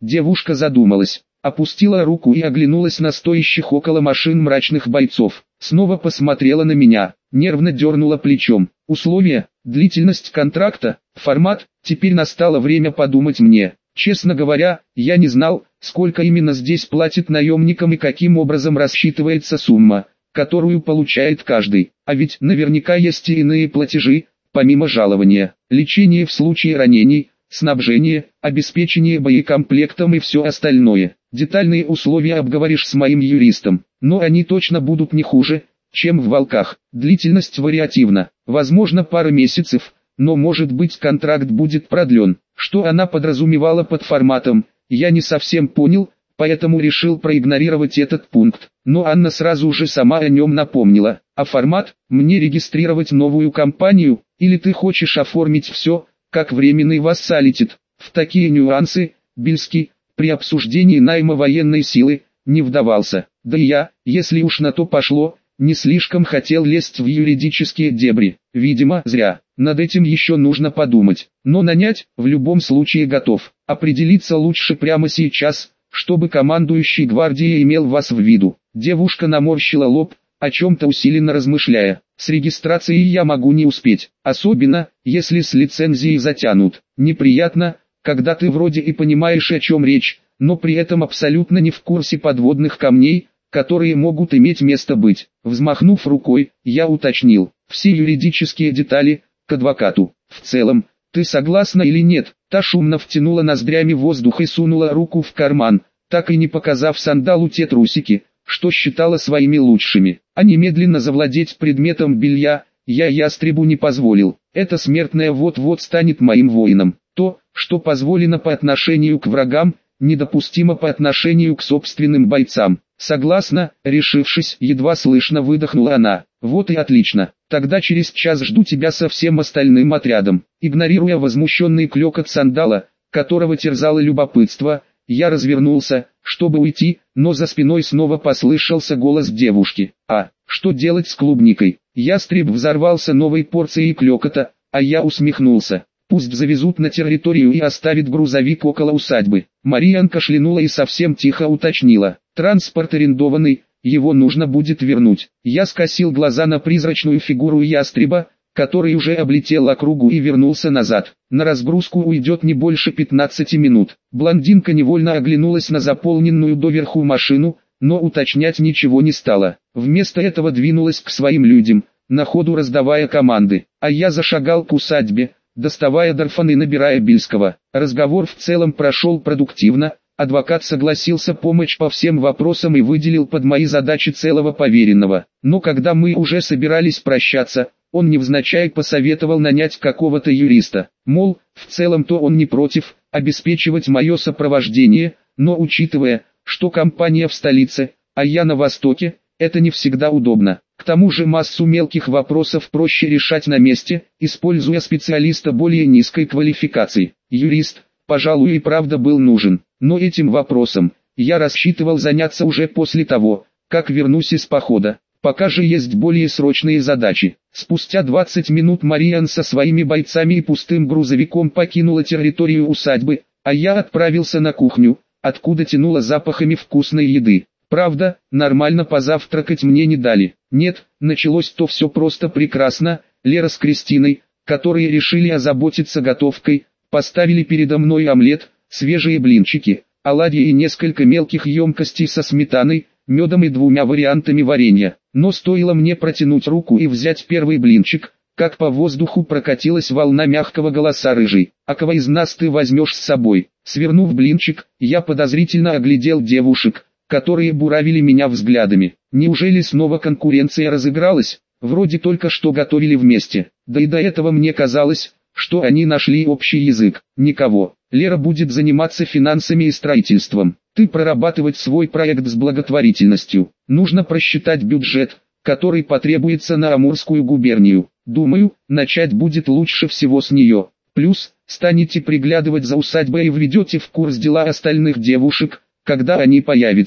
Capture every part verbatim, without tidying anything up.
Девушка задумалась, опустила руку и оглянулась на стоящих около машин мрачных бойцов. Снова посмотрела на меня, нервно дернула плечом. Условия, длительность контракта, формат, теперь настало время подумать мне. Честно говоря, я не знал, сколько именно здесь платят наемникам и каким образом рассчитывается сумма, которую получает каждый. А ведь наверняка есть и иные платежи, помимо жалования. Лечение в случае ранений, снабжение, обеспечение боекомплектом и все остальное. Детальные условия обговоришь с моим юристом, но они точно будут не хуже, чем в «Волках». Длительность вариативна, возможно пара месяцев, но может быть контракт будет продлен. Что она подразумевала под форматом, я не совсем понял, поэтому решил проигнорировать этот пункт. Но Анна сразу же сама о нем напомнила. А формат, мне регистрировать новую компанию, или ты хочешь оформить все, как временный вассалитет? В такие нюансы, Бельский, при обсуждении найма военной силы, не вдавался. Да и я, если уж на то пошло, не слишком хотел лезть в юридические дебри. Видимо, зря. Над этим еще нужно подумать. Но нанять, в любом случае готов. Определиться лучше прямо сейчас, чтобы командующий гвардией имел вас в виду. Девушка наморщила лоб, о чем-то усиленно размышляя. С регистрацией я могу не успеть, особенно, если с лицензией затянут. Неприятно, когда ты вроде и понимаешь, о чем речь, но при этом абсолютно не в курсе подводных камней, которые могут иметь место быть. Взмахнув рукой, я уточнил все юридические детали, к адвокату. В целом, ты согласна или нет? Та шумно втянула ноздрями воздух и сунула руку в карман, так и не показав сандалу те трусики, что считала своими лучшими. А немедленно завладеть предметом белья, я ястребу не позволил. Эта смертная вот-вот станет моим воином. То, что позволено по отношению к врагам, недопустимо по отношению к собственным бойцам. Согласна, решившись, едва слышно выдохнула она. Вот и отлично. Тогда через час жду тебя со всем остальным отрядом. Игнорируя возмущенный клёкот сандала, которого терзало любопытство, я развернулся, чтобы уйти, но за спиной снова послышался голос девушки. А, что делать с клубникой? Ястреб взорвался новой порцией клёкота, а я усмехнулся. Пусть завезут на территорию и оставит грузовик около усадьбы. Мариан кашлянула и совсем тихо уточнила. Транспорт арендованный, его нужно будет вернуть. Я скосил глаза на призрачную фигуру ястреба, который уже облетел округу и вернулся назад. На разгрузку уйдет не больше пятнадцати минут. Блондинка невольно оглянулась на заполненную доверху машину, но уточнять ничего не стала. Вместо этого двинулась к своим людям, на ходу раздавая команды. А я зашагал к усадьбе, доставая Дарфан и набирая Бельского. Разговор в целом прошел продуктивно. Адвокат согласился помочь по всем вопросам и выделил под мои задачи целого поверенного. Но когда мы уже собирались прощаться, он невзначай посоветовал нанять какого-то юриста. Мол, в целом-то он не против обеспечивать мое сопровождение, но учитывая, что компания в столице, а я на востоке, это не всегда удобно. К тому же массу мелких вопросов проще решать на месте, используя специалиста более низкой квалификации. Юрист, пожалуй, и правда был нужен, но этим вопросом я рассчитывал заняться уже после того, как вернусь из похода. Пока же есть более срочные задачи. Спустя двадцать минут Мариан со своими бойцами и пустым грузовиком покинула территорию усадьбы, а я отправился на кухню, откуда тянуло запахами вкусной еды. Правда, нормально позавтракать мне не дали. Нет, началось-то все просто прекрасно. Лера с Кристиной, которые решили озаботиться готовкой, поставили передо мной омлет, свежие блинчики, оладьи и несколько мелких емкостей со сметаной, медом и двумя вариантами варенья. Но стоило мне протянуть руку и взять первый блинчик, как по воздуху прокатилась волна мягкого голоса рыжей. «А кого из нас ты возьмешь с собой?» Свернув блинчик, я подозрительно оглядел девушек, которые буравили меня взглядами. Неужели снова конкуренция разыгралась? Вроде только что готовили вместе. Да и до этого мне казалось, что они нашли общий язык. Никого. Лера будет заниматься финансами и строительством. Ты прорабатывать свой проект с благотворительностью. Нужно просчитать бюджет, который потребуется на Амурскую губернию. Думаю, начать будет лучше всего с нее. Плюс, станете приглядывать за усадьбой и введете в курс дела остальных девушек, когда они появятся.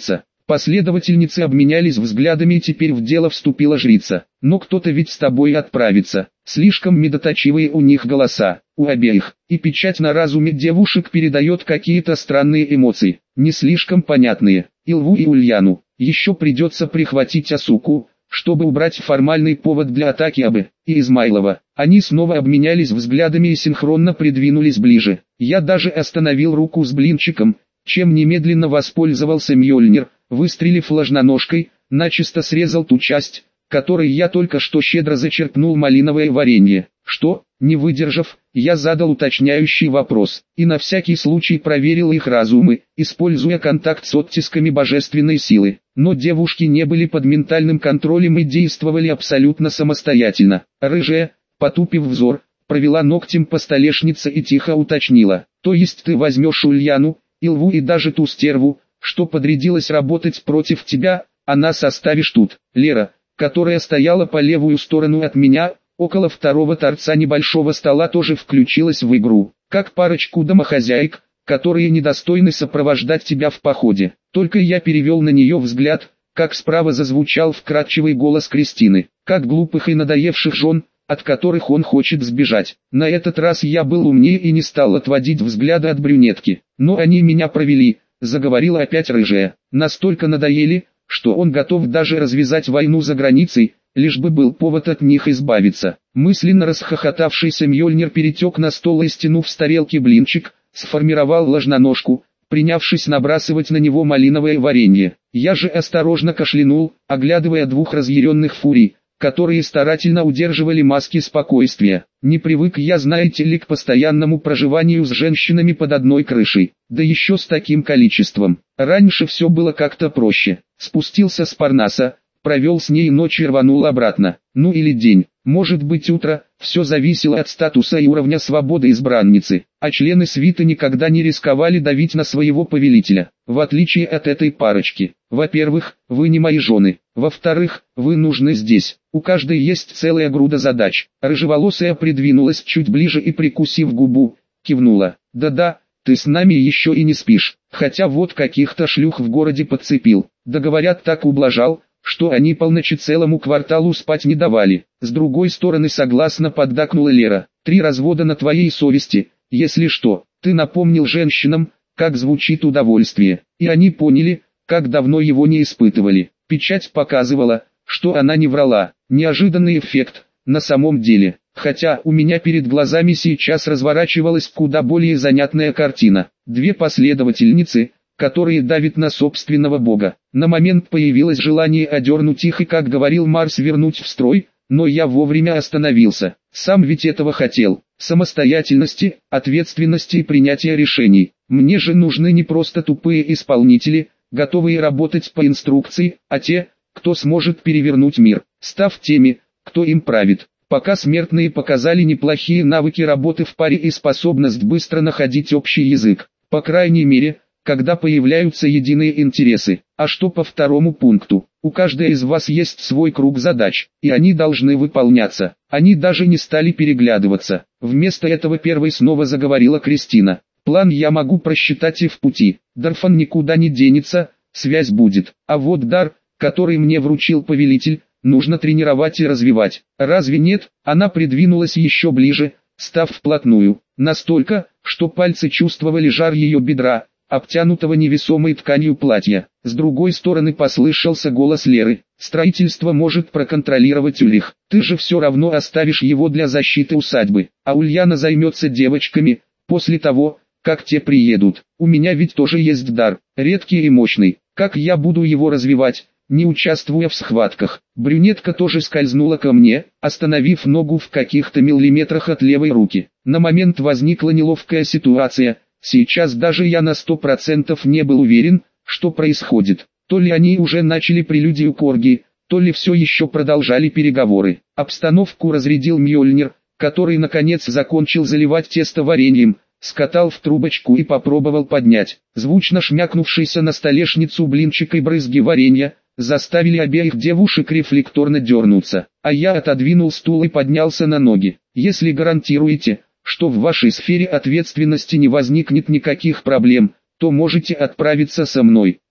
Последовательницы обменялись взглядами, и теперь в дело вступила жрица. Но кто-то ведь с тобой отправится. Слишком медоточивые у них голоса, у обеих. И печать на разуме девушек передает какие-то странные эмоции, не слишком понятные. Илву и Ульяну еще придется прихватить Асуку, чтобы убрать формальный повод для атаки Абы и Измайлова. Они снова обменялись взглядами и синхронно придвинулись ближе. Я даже остановил руку с блинчиком, чем немедленно воспользовался Мьёльнир, выстрелив ложноножкой, начисто срезал ту часть, которой я только что щедро зачерпнул малиновое варенье. Что, не выдержав, я задал уточняющий вопрос, и на всякий случай проверил их разумы, используя контакт с оттисками божественной силы. Но девушки не были под ментальным контролем и действовали абсолютно самостоятельно. Рыжая, потупив взор, провела ногтем по столешнице и тихо уточнила: то есть ты возьмешь Ульяну, Илву и даже ту стерву, что подрядилась работать против тебя, а нас оставишь тут. Лера, которая стояла по левую сторону от меня, около второго торца небольшого стола, тоже включилась в игру, как парочку домохозяек, которые недостойны сопровождать тебя в походе. Только я перевел на нее взгляд, как справа зазвучал вкрадчивый голос Кристины, как глупых и надоевших жен, от которых он хочет сбежать. На этот раз я был умнее и не стал отводить взгляда от брюнетки. Но они меня провели, заговорила опять рыжая. Настолько надоели, что он готов даже развязать войну за границей, лишь бы был повод от них избавиться. Мысленно расхохотавшийся Мьёльнир перетек на стол и, стянув с тарелки блинчик, сформировал ложноножку, принявшись набрасывать на него малиновое варенье. Я же осторожно кашлянул, оглядывая двух разъяренных фурий, которые старательно удерживали маски спокойствия. Не привык я, знаете ли, к постоянному проживанию с женщинами под одной крышей, да еще с таким количеством. Раньше все было как-то проще. Спустился с Парнаса, провел с ней ночь и рванул обратно. Ну или день, может быть утро, все зависело от статуса и уровня свободы избранницы. А члены свиты никогда не рисковали давить на своего повелителя, в отличие от этой парочки. Во-первых, вы не мои жены. Во-вторых, вы нужны здесь. У каждой есть целая груда задач. Рыжеволосая придвинулась чуть ближе и, прикусив губу, кивнула. Да-да, ты с нами еще и не спишь. Хотя вот каких-то шлюх в городе подцепил. Да говорят, так ублажал, что они полночи целому кварталу спать не давали. С другой стороны, согласно поддакнула Лера. Три развода на твоей совести, если что. Ты напомнил женщинам, как звучит удовольствие. И они поняли, как давно его не испытывали. Печать показывала, что она не врала. Неожиданный эффект, на самом деле. Хотя у меня перед глазами сейчас разворачивалась куда более занятная картина. Две последовательницы, которые давят на собственного бога. На момент появилось желание одернуть их и, как говорил Марс, вернуть в строй, но я вовремя остановился. Сам ведь этого хотел. Самостоятельности, ответственности и принятия решений. Мне же нужны не просто тупые исполнители, готовые работать по инструкции, а те, кто сможет перевернуть мир, став теми, кто им правит. Пока смертные показали неплохие навыки работы в паре и способность быстро находить общий язык. По крайней мере, когда появляются единые интересы. А что по второму пункту? У каждой из вас есть свой круг задач, и они должны выполняться. Они даже не стали переглядываться. Вместо этого первой снова заговорила Кристина. План я могу просчитать и в пути. Дарфан никуда не денется, связь будет. А вот дар, который мне вручил повелитель, нужно тренировать и развивать. Разве нет? Она придвинулась еще ближе, став вплотную. Настолько, что пальцы чувствовали жар ее бедра, обтянутого невесомой тканью платья. С другой стороны послышался голос Леры. Строительство может проконтролировать Ульрих. Ты же все равно оставишь его для защиты усадьбы. А Ульяна займется девочками, после того, как те приедут. У меня ведь тоже есть дар, редкий и мощный. Как я буду его развивать, не участвуя в схватках? Брюнетка тоже скользнула ко мне, остановив ногу в каких-то миллиметрах от левой руки. На момент возникла неловкая ситуация. Сейчас даже я на сто процентов не был уверен, что происходит. То ли они уже начали прелюдию к оргии, то ли все еще продолжали переговоры. Обстановку разрядил Мьёльнир, который наконец закончил заливать тесто вареньем, скатал в трубочку и попробовал поднять. Звучно шмякнувшийся на столешницу блинчик и брызги варенья заставили обеих девушек рефлекторно дернуться. А я отодвинул стул и поднялся на ноги. Если гарантируете, что в вашей сфере ответственности не возникнет никаких проблем, то можете отправиться со мной.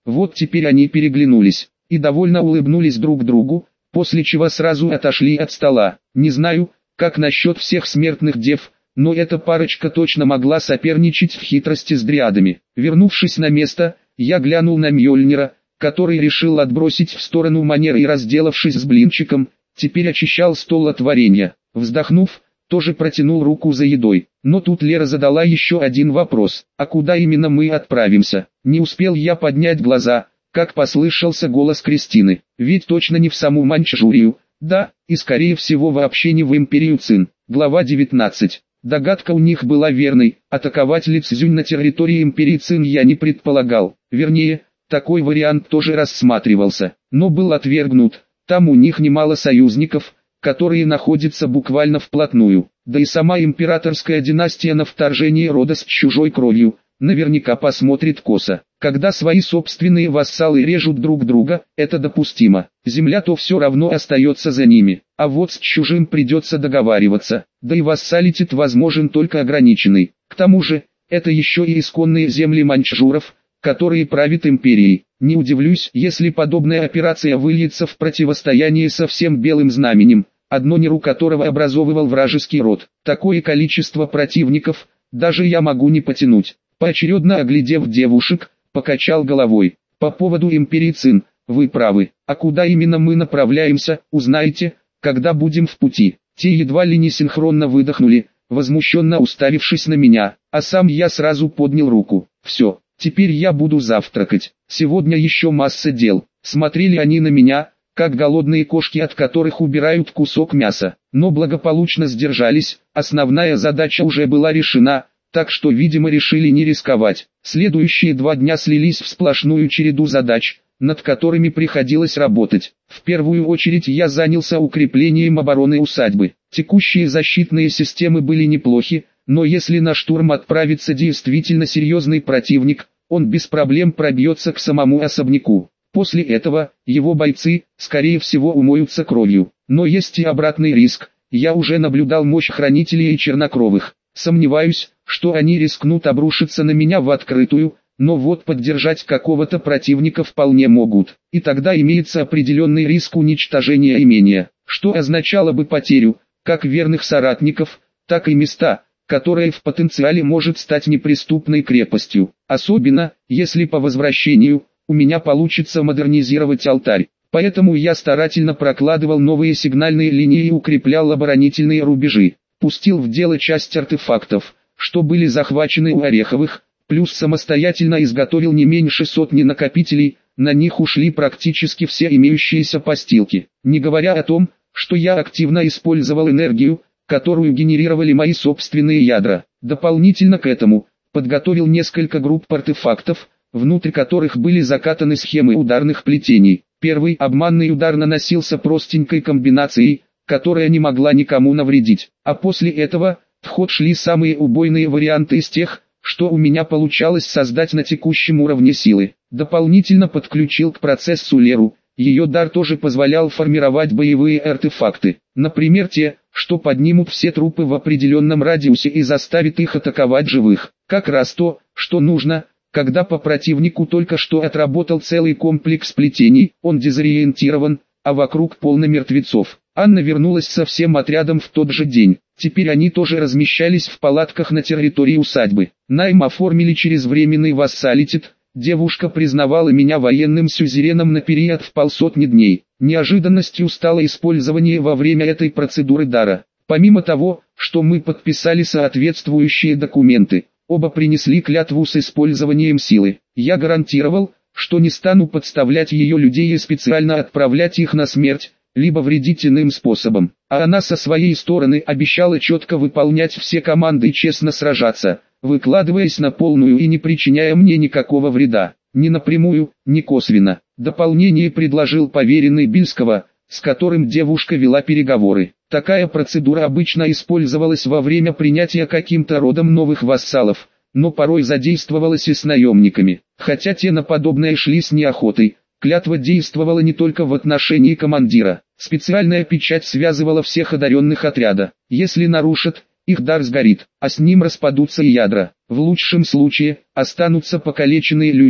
Вот теперь они переглянулись и довольно улыбнулись друг другу, после чего сразу отошли от стола. Не знаю, как насчет всех смертных дев, но эта парочка точно могла соперничать в хитрости с дриадами. Вернувшись на место, я глянул на Мьёльнира, который решил отбросить в сторону манеры и, разделавшись с блинчиком, теперь очищал стол от варенья. Вздохнув, тоже протянул руку за едой. Но тут Лера задала еще один вопрос: а куда именно мы отправимся? Не успел я поднять глаза, как послышался голос Кристины. Ведь точно не в саму Маньчжурию, да, и скорее всего вообще не в империю Цин. Глава девятнадцать. Догадка у них была верной, атаковать Ли Цзюнь на территории империи Цин я не предполагал. Вернее, такой вариант тоже рассматривался, но был отвергнут. Там у них немало союзников, которые находятся буквально вплотную. Да и сама императорская династия на вторжение рода с чужой кровью наверняка посмотрит косо. Когда свои собственные вассалы режут друг друга, это допустимо. Земля-то все равно остается за ними, а вот с чужим придется договариваться. Да и вассалитет возможен только ограниченный. К тому же, это еще и исконные земли маньчжуров, которые правят империей. Не удивлюсь, если подобная операция выльется в противостояние со всем Белым Знаменем, одно неру которого образовывал вражеский род. Такое количество противников даже я могу не потянуть. Поочередно оглядев девушек, покачал головой. По поводу империи Цин, вы правы. А куда именно мы направляемся, узнаете, когда будем в пути. Те едва ли не синхронно выдохнули, возмущенно уставившись на меня, а сам я сразу поднял руку. Все, теперь я буду завтракать. Сегодня еще масса дел. Смотрели они на меня, как голодные кошки, от которых убирают кусок мяса, но благополучно сдержались. Основная задача уже была решена, так что, видимо, решили не рисковать. Следующие два дня слились в сплошную череду задач, над которыми приходилось работать. В первую очередь я занялся укреплением обороны усадьбы. Текущие защитные системы были неплохи, но если на штурм отправится действительно серьезный противник, он без проблем пробьется к самому особняку. После этого, его бойцы, скорее всего, умоются кровью. Но есть и обратный риск. Я уже наблюдал мощь хранителей и чернокровых. Сомневаюсь, что они рискнут обрушиться на меня в открытую, но вот поддержать какого-то противника вполне могут. И тогда имеется определенный риск уничтожения имения, что означало бы потерю, как верных соратников, так и места, которое в потенциале может стать неприступной крепостью. Особенно, если по возвращению у меня получится модернизировать алтарь. Поэтому я старательно прокладывал новые сигнальные линии и укреплял оборонительные рубежи. Пустил в дело часть артефактов, что были захвачены у Ореховых, плюс самостоятельно изготовил не меньше сотни накопителей, на них ушли практически все имеющиеся постилки. Не говоря о том, что я активно использовал энергию, которую генерировали мои собственные ядра. Дополнительно к этому, подготовил несколько групп артефактов, внутрь которых были закатаны схемы ударных плетений. Первый обманный удар наносился простенькой комбинацией, которая не могла никому навредить, а после этого в ход шли самые убойные варианты из тех, что у меня получалось создать на текущем уровне силы. Дополнительно подключил к процессу Леру, ее дар тоже позволял формировать боевые артефакты, например те, что поднимут все трупы в определенном радиусе и заставят их атаковать живых. Как раз то, что нужно, когда по противнику только что отработал целый комплекс плетений, он дезориентирован, а вокруг полно мертвецов. Анна вернулась со всем отрядом в тот же день. Теперь они тоже размещались в палатках на территории усадьбы. Найм оформили через временный вассалитет. Девушка признавала меня военным сюзереном на период в полсотни дней. Неожиданностью стало использование во время этой процедуры дара. Помимо того, что мы подписали соответствующие документы, оба принесли клятву с использованием силы. Я гарантировал, что не стану подставлять ее людей и специально отправлять их на смерть, либо вредить иным способом. А она со своей стороны обещала четко выполнять все команды и честно сражаться, выкладываясь на полную и не причиняя мне никакого вреда, ни напрямую, ни косвенно. Дополнение предложил поверенный Бильского, с которым девушка вела переговоры. Такая процедура обычно использовалась во время принятия каким-то родом новых вассалов, но порой задействовалась и с наемниками, хотя те на подобное шли с неохотой. Клятва действовала не только в отношении командира. Специальная печать связывала всех одаренных отряда. Если нарушат, их дар сгорит, а с ним распадутся и ядра. В лучшем случае, останутся покалеченные люди,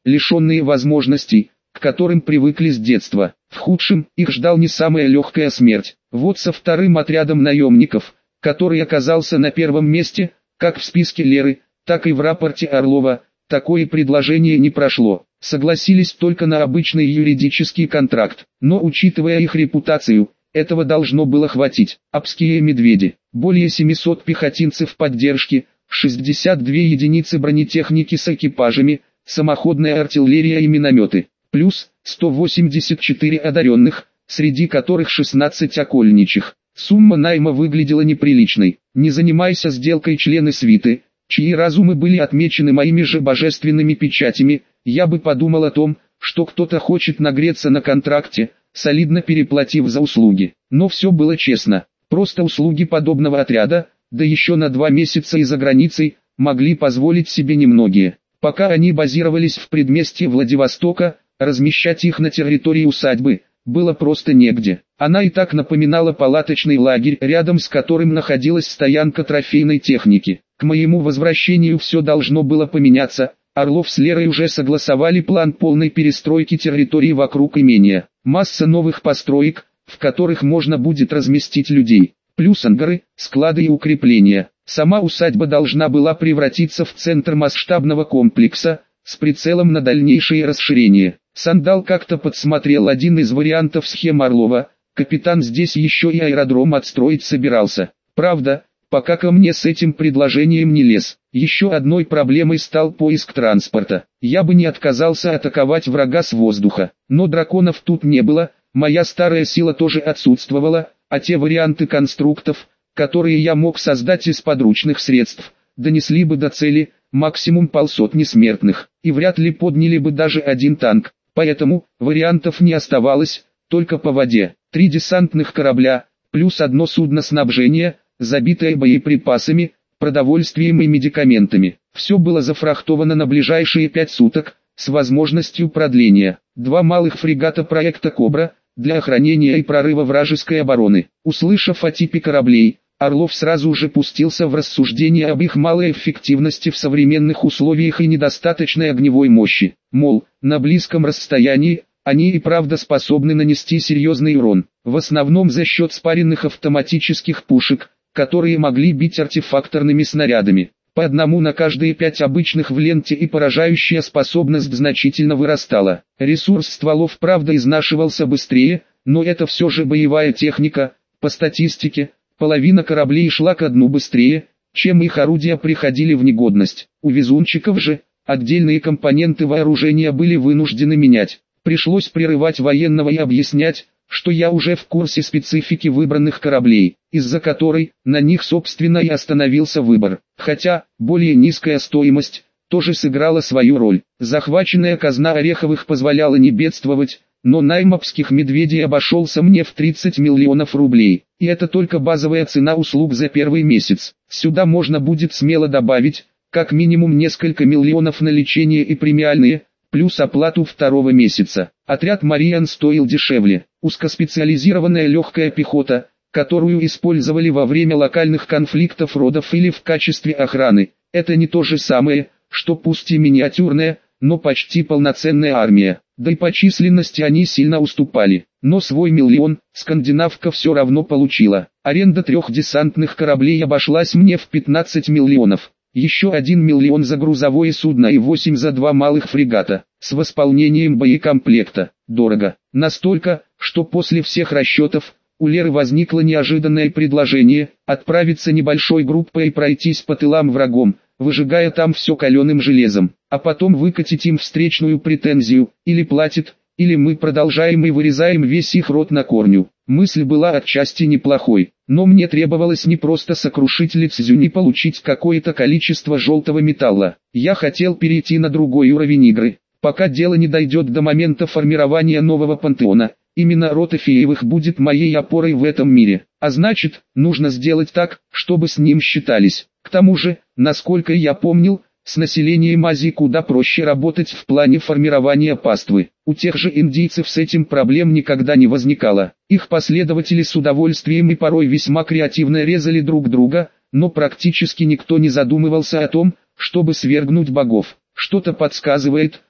лишенные возможностей, к которым привыкли с детства. В худшем, их ждал не самая легкая смерть. Вот со вторым отрядом наемников, который оказался на первом месте, как в списке Леры, так и в рапорте Орлова, такое предложение не прошло. Согласились только на обычный юридический контракт, но учитывая их репутацию, этого должно было хватить. Обские медведи, более семисот пехотинцев поддержки, шестьдесят две единицы бронетехники с экипажами, самоходная артиллерия и минометы, плюс сто восемьдесят четыре одаренных, среди которых шестнадцать окольничих. Сумма найма выглядела неприличной. Не занимайся сделкой члены свиты, чьи разумы были отмечены моими же божественными печатями, я бы подумал о том, что кто-то хочет нагреться на контракте, солидно переплатив за услуги. Но все было честно. Просто услуги подобного отряда, да еще на два месяца и за границей, могли позволить себе немногие. Пока они базировались в предместье Владивостока, размещать их на территории усадьбы было просто негде. Она и так напоминала палаточный лагерь, рядом с которым находилась стоянка трофейной техники. К моему возвращению все должно было поменяться. Орлов с Лерой уже согласовали план полной перестройки территории вокруг имения. Масса новых построек, в которых можно будет разместить людей. Плюс ангары, склады и укрепления. Сама усадьба должна была превратиться в центр масштабного комплекса, с прицелом на дальнейшее расширение. Сандал как-то подсмотрел один из вариантов схем Орлова. Капитан здесь еще и аэродром отстроить собирался. Правда, пока ко мне с этим предложением не лез. Еще одной проблемой стал поиск транспорта. Я бы не отказался атаковать врага с воздуха, но драконов тут не было, моя старая сила тоже отсутствовала, а те варианты конструктов, которые я мог создать из подручных средств, донесли бы до цели, максимум полсотни смертных, и вряд ли подняли бы даже один танк. Поэтому вариантов не оставалось, только по воде. Три десантных корабля, плюс одно судно снабжения, забитое боеприпасами, продовольствием и медикаментами. Все было зафрахтовано на ближайшие пять суток, с возможностью продления. Два малых фрегата проекта «Кобра» для охранения и прорыва вражеской обороны. Услышав о типе кораблей, Орлов сразу же пустился в рассуждения об их малой эффективности в современных условиях и недостаточной огневой мощи. Мол, на близком расстоянии они и правда способны нанести серьезный урон, в основном за счет спаренных автоматических пушек, которые могли бить артефакторными снарядами. По одному на каждые пять обычных в ленте, и поражающая способность значительно вырастала. Ресурс стволов правда изнашивался быстрее, но это все же боевая техника. По статистике, половина кораблей шла ко дну быстрее, чем их орудия приходили в негодность. У везунчиков же, отдельные компоненты вооружения были вынуждены менять. Пришлось прерывать военного и объяснять, что я уже в курсе специфики выбранных кораблей, из-за которой на них собственно и остановился выбор. Хотя, более низкая стоимость тоже сыграла свою роль. Захваченная казна Ореховых позволяла не бедствовать, но найм обских медведей обошелся мне в тридцать миллионов рублей. И это только базовая цена услуг за первый месяц. Сюда можно будет смело добавить, как минимум несколько миллионов на лечение и премиальные, плюс оплату второго месяца. Отряд Мариан стоил дешевле. Узкоспециализированная легкая пехота, которую использовали во время локальных конфликтов родов или в качестве охраны, это не то же самое, что пусть и миниатюрная, но почти полноценная армия. Да и по численности они сильно уступали. Но свой миллион скандинавка все равно получила. Аренда трех десантных кораблей обошлась мне в пятнадцать миллионов. Еще один миллион за грузовое судно и восемь за два малых фрегата, с восполнением боекомплекта. Дорого. Настолько, что после всех расчетов, у Леры возникло неожиданное предложение отправиться небольшой группой и пройтись по тылам врагом, выжигая там все каленым железом, а потом выкатить им встречную претензию: или платит, или мы продолжаем и вырезаем весь их род на корню. Мысль была отчасти неплохой, но мне требовалось не просто сокрушить Лицзюнь и получить какое-то количество желтого металла. Я хотел перейти на другой уровень игры. Пока дело не дойдет до момента формирования нового пантеона, именно род Эфеевых будет моей опорой в этом мире. А значит, нужно сделать так, чтобы с ним считались. К тому же, насколько я помнил, с населением Азии куда проще работать в плане формирования паствы. У тех же индийцев с этим проблем никогда не возникало. Их последователи с удовольствием и порой весьма креативно резали друг друга, но практически никто не задумывался о том, чтобы свергнуть богов. Что-то подсказывает,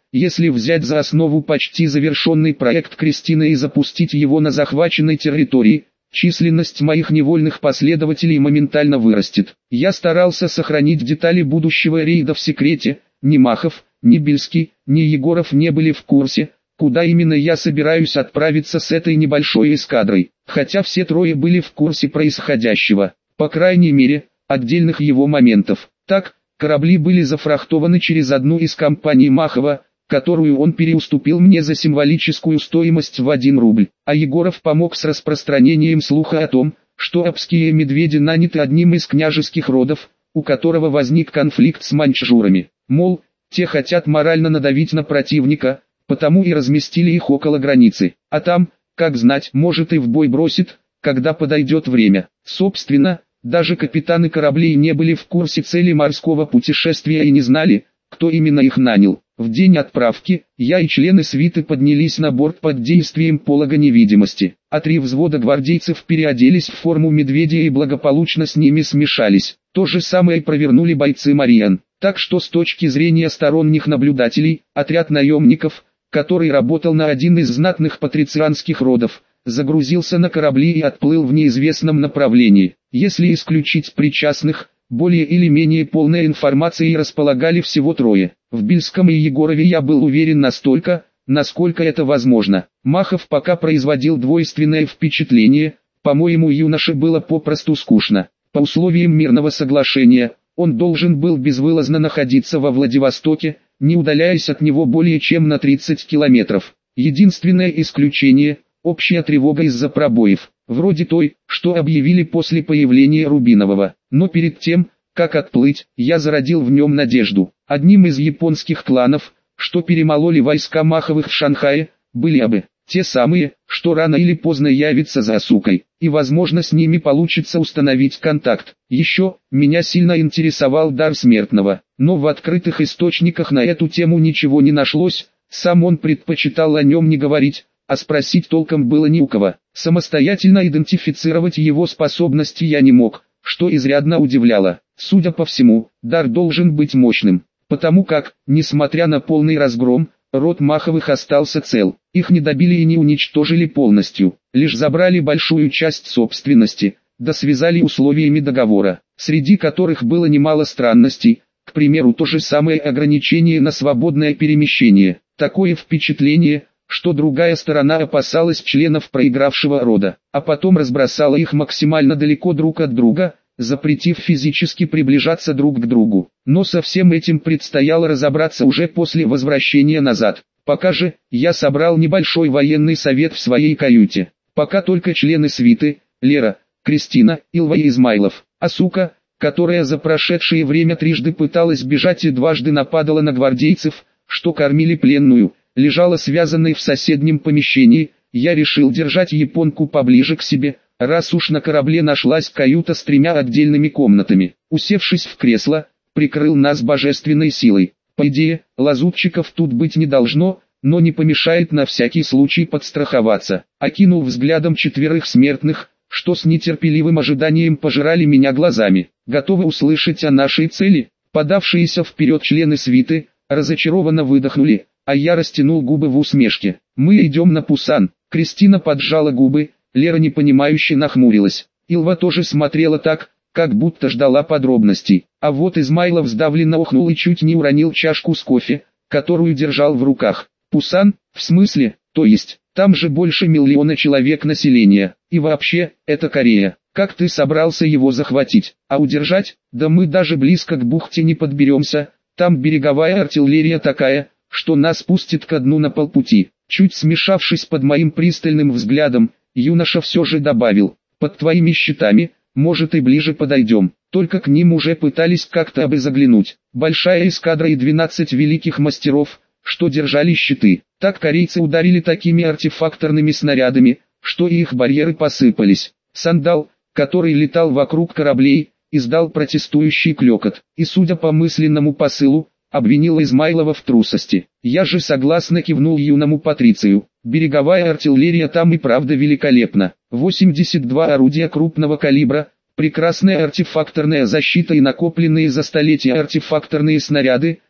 если взять за основу почти завершенный проект Кристины и запустить его на захваченной территории, численность моих невольных последователей моментально вырастет. Я старался сохранить детали будущего рейда в секрете, ни Махов, ни Бельский, ни Егоров не были в курсе, куда именно я собираюсь отправиться с этой небольшой эскадрой, хотя все трое были в курсе происходящего, по крайней мере, отдельных его моментов. Так, корабли были зафрахтованы через одну из компаний Махова, которую он переуступил мне за символическую стоимость в один рубль, а Егоров помог с распространением слуха о том, что обские медведи наняты одним из княжеских родов, у которого возник конфликт с маньчжурами. Мол, те хотят морально надавить на противника, потому и разместили их около границы, а там, как знать, может и в бой бросит, когда подойдет время. Собственно, даже капитаны кораблей не были в курсе цели морского путешествия и не знали, кто именно их нанял. В день отправки, я и члены свиты поднялись на борт под действием полога невидимости, а три взвода гвардейцев переоделись в форму медведя и благополучно с ними смешались. То же самое провернули бойцы Мариан. Так что с точки зрения сторонних наблюдателей, отряд наемников, который работал на один из знатных патрицианских родов, загрузился на корабли и отплыл в неизвестном направлении. Если исключить причастных, более или менее полной информацией располагали всего трое. В Бельском и Егорове я был уверен настолько, насколько это возможно. Махов пока производил двойственное впечатление, по-моему, юноше было попросту скучно. По условиям мирного соглашения, он должен был безвылазно находиться во Владивостоке, не удаляясь от него более чем на тридцать километров. Единственное исключение – общая тревога из-за пробоев, вроде той, что объявили после появления Рубинового. Но перед тем, как отплыть, я зародил в нем надежду. Одним из японских кланов, что перемололи войска Маховых в Шанхае, были Абы, те самые, что рано или поздно явятся за Асукой, и возможно с ними получится установить контакт. Еще, меня сильно интересовал дар смертного, но в открытых источниках на эту тему ничего не нашлось, сам он предпочитал о нем не говорить, а спросить толком было не у кого. Самостоятельно идентифицировать его способности я не мог, что изрядно удивляло. Судя по всему, дар должен быть мощным, потому как, несмотря на полный разгром, род Маховых остался цел. Их не добили и не уничтожили полностью, лишь забрали большую часть собственности, да связали условиями договора, среди которых было немало странностей, к примеру то же самое ограничение на свободное перемещение. Такое впечатление, что другая сторона опасалась членов проигравшего рода, а потом разбросала их максимально далеко друг от друга, запретив физически приближаться друг к другу. Но со всем этим предстояло разобраться уже после возвращения назад. Пока же, я собрал небольшой военный совет в своей каюте. Пока только члены свиты, Лера, Кристина, Илва и Измайлов, Асука, которая за прошедшее время трижды пыталась бежать и дважды нападала на гвардейцев, что кормили пленную, лежала связанной в соседнем помещении. Я решил держать японку поближе к себе, раз уж на корабле нашлась каюта с тремя отдельными комнатами. Усевшись в кресло, прикрыл нас божественной силой. По идее, лазутчиков тут быть не должно, но не помешает на всякий случай подстраховаться. Окинул взглядом четверых смертных, что с нетерпеливым ожиданием пожирали меня глазами. Готовы услышать о нашей цели? Подавшиеся вперед члены свиты, разочарованно выдохнули, а я растянул губы в усмешке. Мы идем на Пусан. Кристина поджала губы, Лера непонимающе нахмурилась. Илва тоже смотрела так, как будто ждала подробностей. А вот Измайлов сдавленно охнул и чуть не уронил чашку с кофе, которую держал в руках. Пусан, в смысле, то есть, там же больше миллиона человек населения. И вообще, это Корея. Как ты собрался его захватить? А удержать? Да мы даже близко к бухте не подберемся. Там береговая артиллерия такая, что нас пустит ко дну на полпути. Чуть смешавшись под моим пристальным взглядом, юноша все же добавил: под твоими щитами, может и ближе подойдем. Только к ним уже пытались как-то бы заглянуть. Большая эскадра и двенадцать великих мастеров, что держали щиты. Так корейцы ударили такими артефакторными снарядами, что и их барьеры посыпались. Сандал, который летал вокруг кораблей, издал протестующий клёкот, и судя по мысленному посылу, обвинил Измайлова в трусости. Я же согласно кивнул юному патрицию. Береговая артиллерия там и правда великолепна. восемьдесят два орудия крупного калибра, прекрасная артефакторная защита и накопленные за столетия артефакторные снаряды,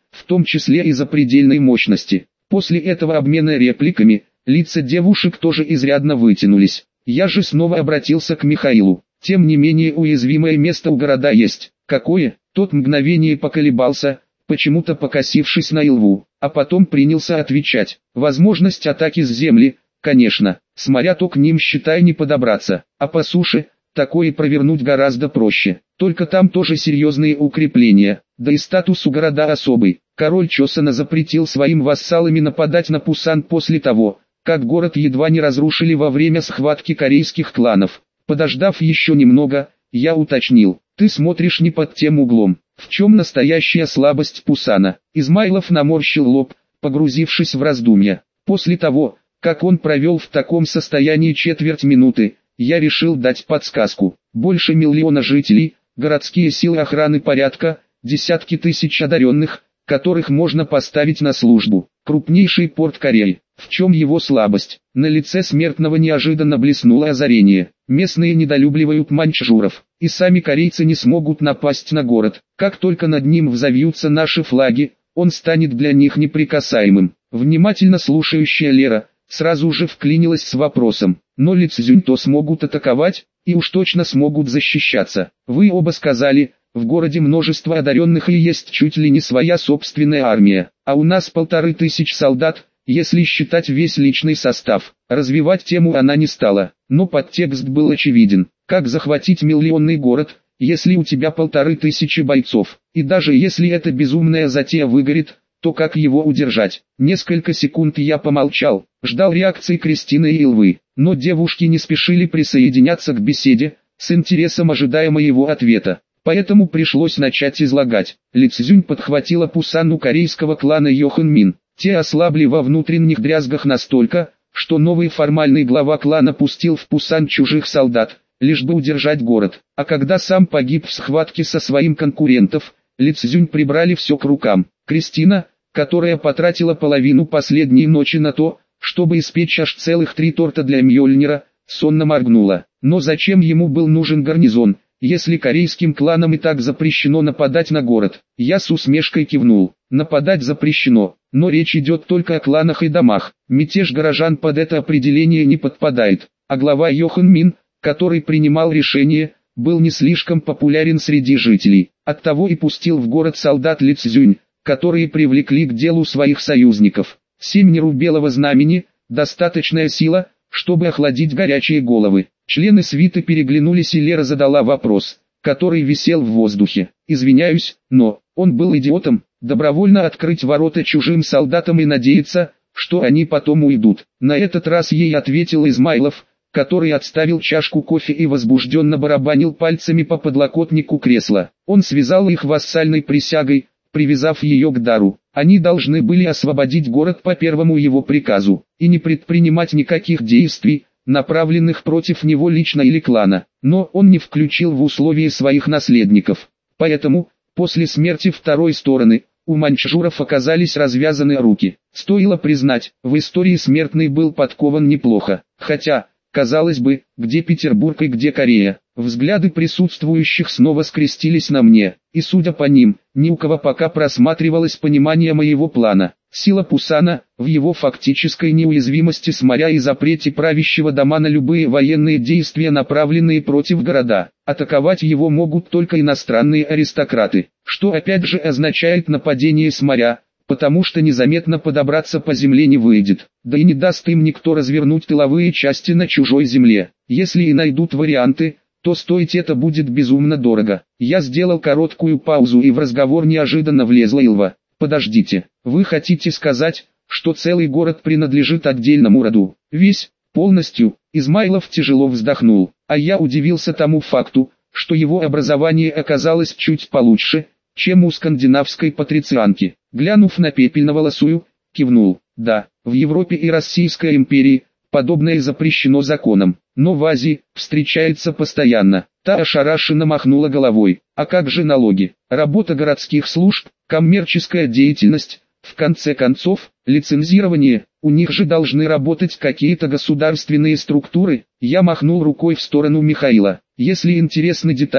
в том числе и запредельной мощности. После этого обмена репликами, лица девушек тоже изрядно вытянулись. Я же снова обратился к Михаилу. Тем не менее уязвимое место у города есть. Какое? Тот мгновение поколебался, почему-то покосившись на Илву, а потом принялся отвечать. Возможность атаки с земли, конечно, с моря то к ним считай не подобраться, а по суше, такое провернуть гораздо проще. Только там тоже серьезные укрепления, да и статус у города особый. Король Чосона запретил своим вассалами нападать на Пусан после того, как город едва не разрушили во время схватки корейских кланов. Подождав еще немного, я уточнил: ты смотришь не под тем углом. В чем настоящая слабость Пусана? Измайлов наморщил лоб, погрузившись в раздумья. После того, как он провел в таком состоянии четверть минуты, я решил дать подсказку. Больше миллиона жителей, городские силы охраны порядка, десятки тысяч одаренных, которых можно поставить на службу. Крупнейший порт Кореи. В чем его слабость? На лице смертного неожиданно блеснуло озарение. Местные недолюбливают маньчжуров, и сами корейцы не смогут напасть на город. Как только над ним взовьются наши флаги, он станет для них неприкасаемым. Внимательно слушающая Лера сразу же вклинилась с вопросом: но Ли Цзюнь-то смогут атаковать, и уж точно смогут защищаться. Вы оба сказали, в городе множество одаренных и есть чуть ли не своя собственная армия, а у нас полторы тысячи солдат, если считать весь личный состав. Развивать тему она не стала, но подтекст был очевиден. Как захватить миллионный город, если у тебя полторы тысячи бойцов? И даже если эта безумная затея выгорит, то как его удержать? Несколько секунд я помолчал, ждал реакции Кристины и Илвы, но девушки не спешили присоединяться к беседе, с интересом ожидая моего ответа. Поэтому пришлось начать излагать. Ли Цзюнь подхватила Пусан у корейского клана Йохан Мин. Те ослабли во внутренних дрязгах настолько, что новый формальный глава клана пустил в Пусан чужих солдат, лишь бы удержать город. А когда сам погиб в схватке со своим конкурентом, Ли Цзюнь прибрали все к рукам. Кристина, которая потратила половину последней ночи на то, чтобы испечь аж целых три торта для Мьёльнира, сонно моргнула. Но зачем ему был нужен гарнизон, если корейским кланам и так запрещено нападать на город? Я с усмешкой кивнул. Нападать запрещено, но речь идет только о кланах и домах. Мятеж горожан под это определение не подпадает. А глава Йохан Мин, который принимал решение, был не слишком популярен среди жителей. Оттого и пустил в город солдат Ли Цзюнь, которые привлекли к делу своих союзников. Семеро белого знамени – достаточная сила, чтобы охладить горячие головы. Члены свиты переглянулись, и Лера задала вопрос, который висел в воздухе. Извиняюсь, но он был идиотом, добровольно открыть ворота чужим солдатам и надеяться, что они потом уйдут. На этот раз ей ответил Измайлов, который отставил чашку кофе и возбужденно барабанил пальцами по подлокотнику кресла. Он связал их вассальной присягой, привязав ее к дару. Они должны были освободить город по первому его приказу, и не предпринимать никаких действий, направленных против него лично или клана. Но он не включил в условия своих наследников. Поэтому, после смерти второй стороны, у маньчжуров оказались развязаны руки. Стоило признать, в истории смертный был подкован неплохо. Хотя, казалось бы, где Петербург и где Корея? Взгляды присутствующих снова скрестились на мне, и судя по ним, ни у кого пока просматривалось понимание моего плана. Сила Пусана, в его фактической неуязвимости с моря и запрете правящего дома на любые военные действия, направленные против города. Атаковать его могут только иностранные аристократы, что опять же означает нападение с моря, потому что незаметно подобраться по земле не выйдет, да и не даст им никто развернуть тыловые части на чужой земле. Если и найдут варианты, то стоить это будет безумно дорого. Я сделал короткую паузу, и в разговор неожиданно влезла Илва. Подождите, вы хотите сказать, что целый город принадлежит отдельному роду? Весь, полностью? Измайлов тяжело вздохнул, а я удивился тому факту, что его образование оказалось чуть получше, чем у скандинавской патрицианки. Глянув на пепельноволосую, кивнул. Да, в Европе и Российской империи подобное запрещено законом, но в Азии встречается постоянно. Та ошарашенно махнула головой. А как же налоги, работа городских служб, коммерческая деятельность, в конце концов, лицензирование? У них же должны работать какие-то государственные структуры. Я махнул рукой в сторону Михаила. Если интересны детали,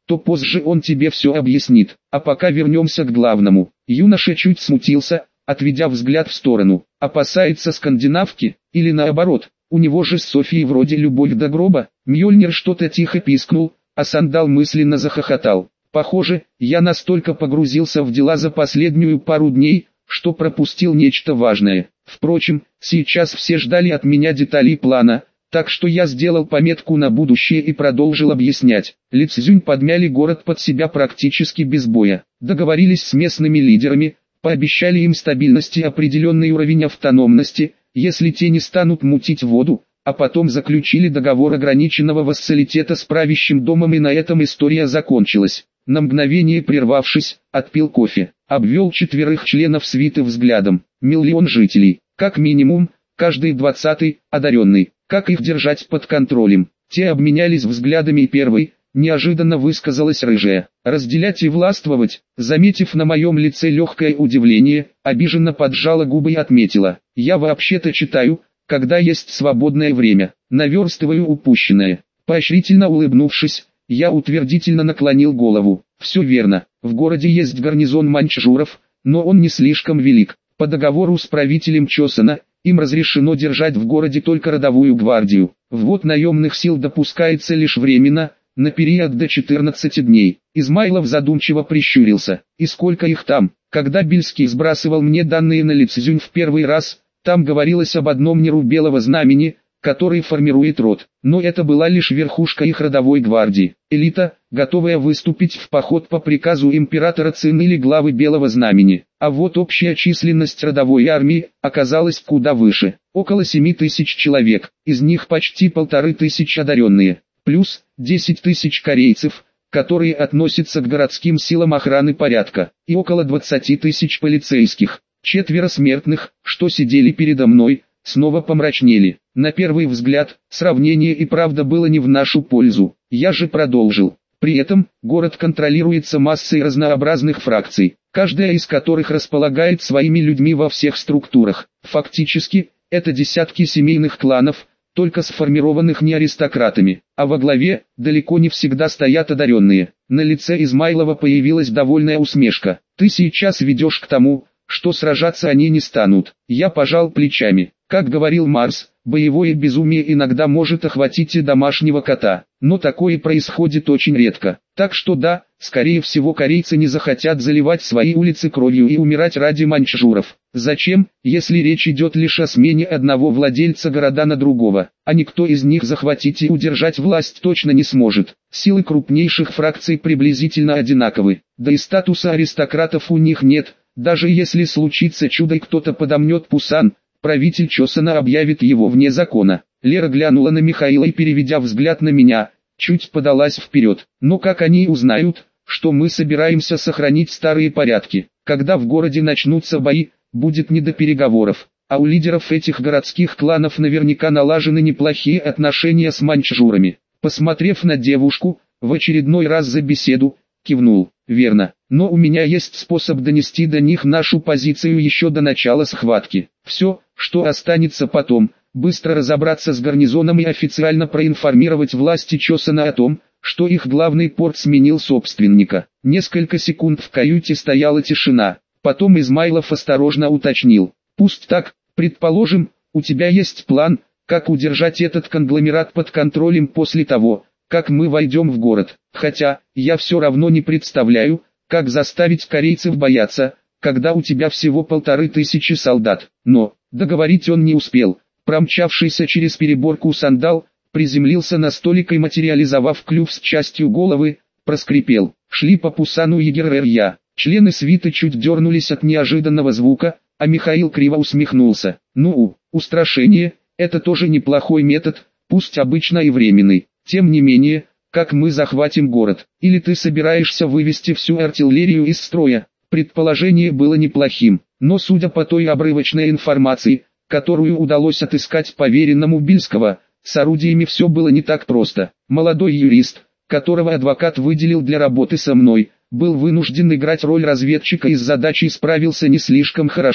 то позже он тебе все объяснит. А пока вернемся к главному. Юноша чуть смутился, отведя взгляд в сторону. Опасается скандинавки, или наоборот, у него же с Софией вроде любовь до гроба. Мьёльнир что-то тихо пискнул, а Сандал мысленно захохотал. Похоже, я настолько погрузился в дела за последнюю пару дней, что пропустил нечто важное. Впрочем, сейчас все ждали от меня деталей плана, так что я сделал пометку на будущее и продолжил объяснять. Ли Цзюнь подмяли город под себя практически без боя. Договорились с местными лидерами, пообещали им стабильность и определенный уровень автономности, если те не станут мутить воду, а потом заключили договор ограниченного вассалитета с правящим домом, и на этом история закончилась. На мгновение прервавшись, отпил кофе, обвел четверых членов свиты взглядом. Миллион жителей, как минимум, каждый двадцатый, одаренный. Как их держать под контролем? Те обменялись взглядами, и первой, неожиданно высказалась рыжая. Разделять и властвовать, заметив на моем лице легкое удивление, обиженно поджала губы и отметила. Я вообще-то читаю, когда есть свободное время, наверстываю упущенное. Поощрительно улыбнувшись, я утвердительно наклонил голову. Все верно, в городе есть гарнизон маньчжуров, но он не слишком велик. По договору с правителем Чосона, им разрешено держать в городе только родовую гвардию. Ввод наемных сил допускается лишь временно, на период до четырнадцати дней. Измайлов задумчиво прищурился. И сколько их там? Когда Бельский сбрасывал мне данные на Ли Цзюнь в первый раз, там говорилось об одном неру белого знамени, который формирует род. Но это была лишь верхушка их родовой гвардии. Элита, готовая выступить в поход по приказу императора Цин или главы белого знамени. А вот общая численность родовой армии оказалась куда выше. Около семи тысяч человек, из них почти полторы тысячи одаренные. Плюс десять тысяч корейцев, которые относятся к городским силам охраны порядка. И около двадцати тысяч полицейских. Четверо смертных, что сидели передо мной, снова помрачнели. На первый взгляд, сравнение и правда было не в нашу пользу. Я же продолжил. При этом, город контролируется массой разнообразных фракций, каждая из которых располагает своими людьми во всех структурах. Фактически, это десятки семейных кланов, только сформированных не аристократами, а во главе, далеко не всегда стоят одаренные. На лице Измайлова появилась довольная усмешка. Ты сейчас ведешь к тому, что сражаться они не станут. Я пожал плечами. Как говорил Марс, боевое безумие иногда может охватить и домашнего кота, но такое происходит очень редко. Так что да, скорее всего корейцы не захотят заливать свои улицы кровью и умирать ради маньчжуров. Зачем, если речь идет лишь о смене одного владельца города на другого, а никто из них захватить и удержать власть точно не сможет. Силы крупнейших фракций приблизительно одинаковы, да и статуса аристократов у них нет. Даже если случится чудо и кто-то подомнет Пусан, правитель Чосона объявит его вне закона. Лера глянула на Михаила и, переведя взгляд на меня, чуть подалась вперед. Но как они узнают, что мы собираемся сохранить старые порядки? Когда в городе начнутся бои, будет не до переговоров. А у лидеров этих городских кланов наверняка налажены неплохие отношения с маньчжурами. Посмотрев на девушку, в очередной раз за беседу, кивнул. Верно, но у меня есть способ донести до них нашу позицию еще до начала схватки. Все, что останется потом, быстро разобраться с гарнизоном и официально проинформировать власти Чосона о том, что их главный порт сменил собственника. Несколько секунд в каюте стояла тишина, потом Измайлов осторожно уточнил. Пусть так, предположим, у тебя есть план, как удержать этот конгломерат под контролем после того, как мы войдем в город. Хотя, я все равно не представляю, как заставить корейцев бояться, когда у тебя всего полторы тысячи солдат. Но, договорить он не успел. Промчавшийся через переборку Сандал, приземлился на столик и, материализовав клюв с частью головы, проскрипел. Шли по Пусану егеря. Члены свиты чуть дернулись от неожиданного звука, а Михаил криво усмехнулся. Ну, устрашение, это тоже неплохой метод, пусть обычно и временный. Тем не менее, как мы захватим город? Или ты собираешься вывести всю артиллерию из строя? Предположение было неплохим, но судя по той обрывочной информации, которую удалось отыскать поверенному Бельского, с орудиями все было не так просто. Молодой юрист, которого адвокат выделил для работы со мной, был вынужден играть роль разведчика и с задачей справился не слишком хорошо.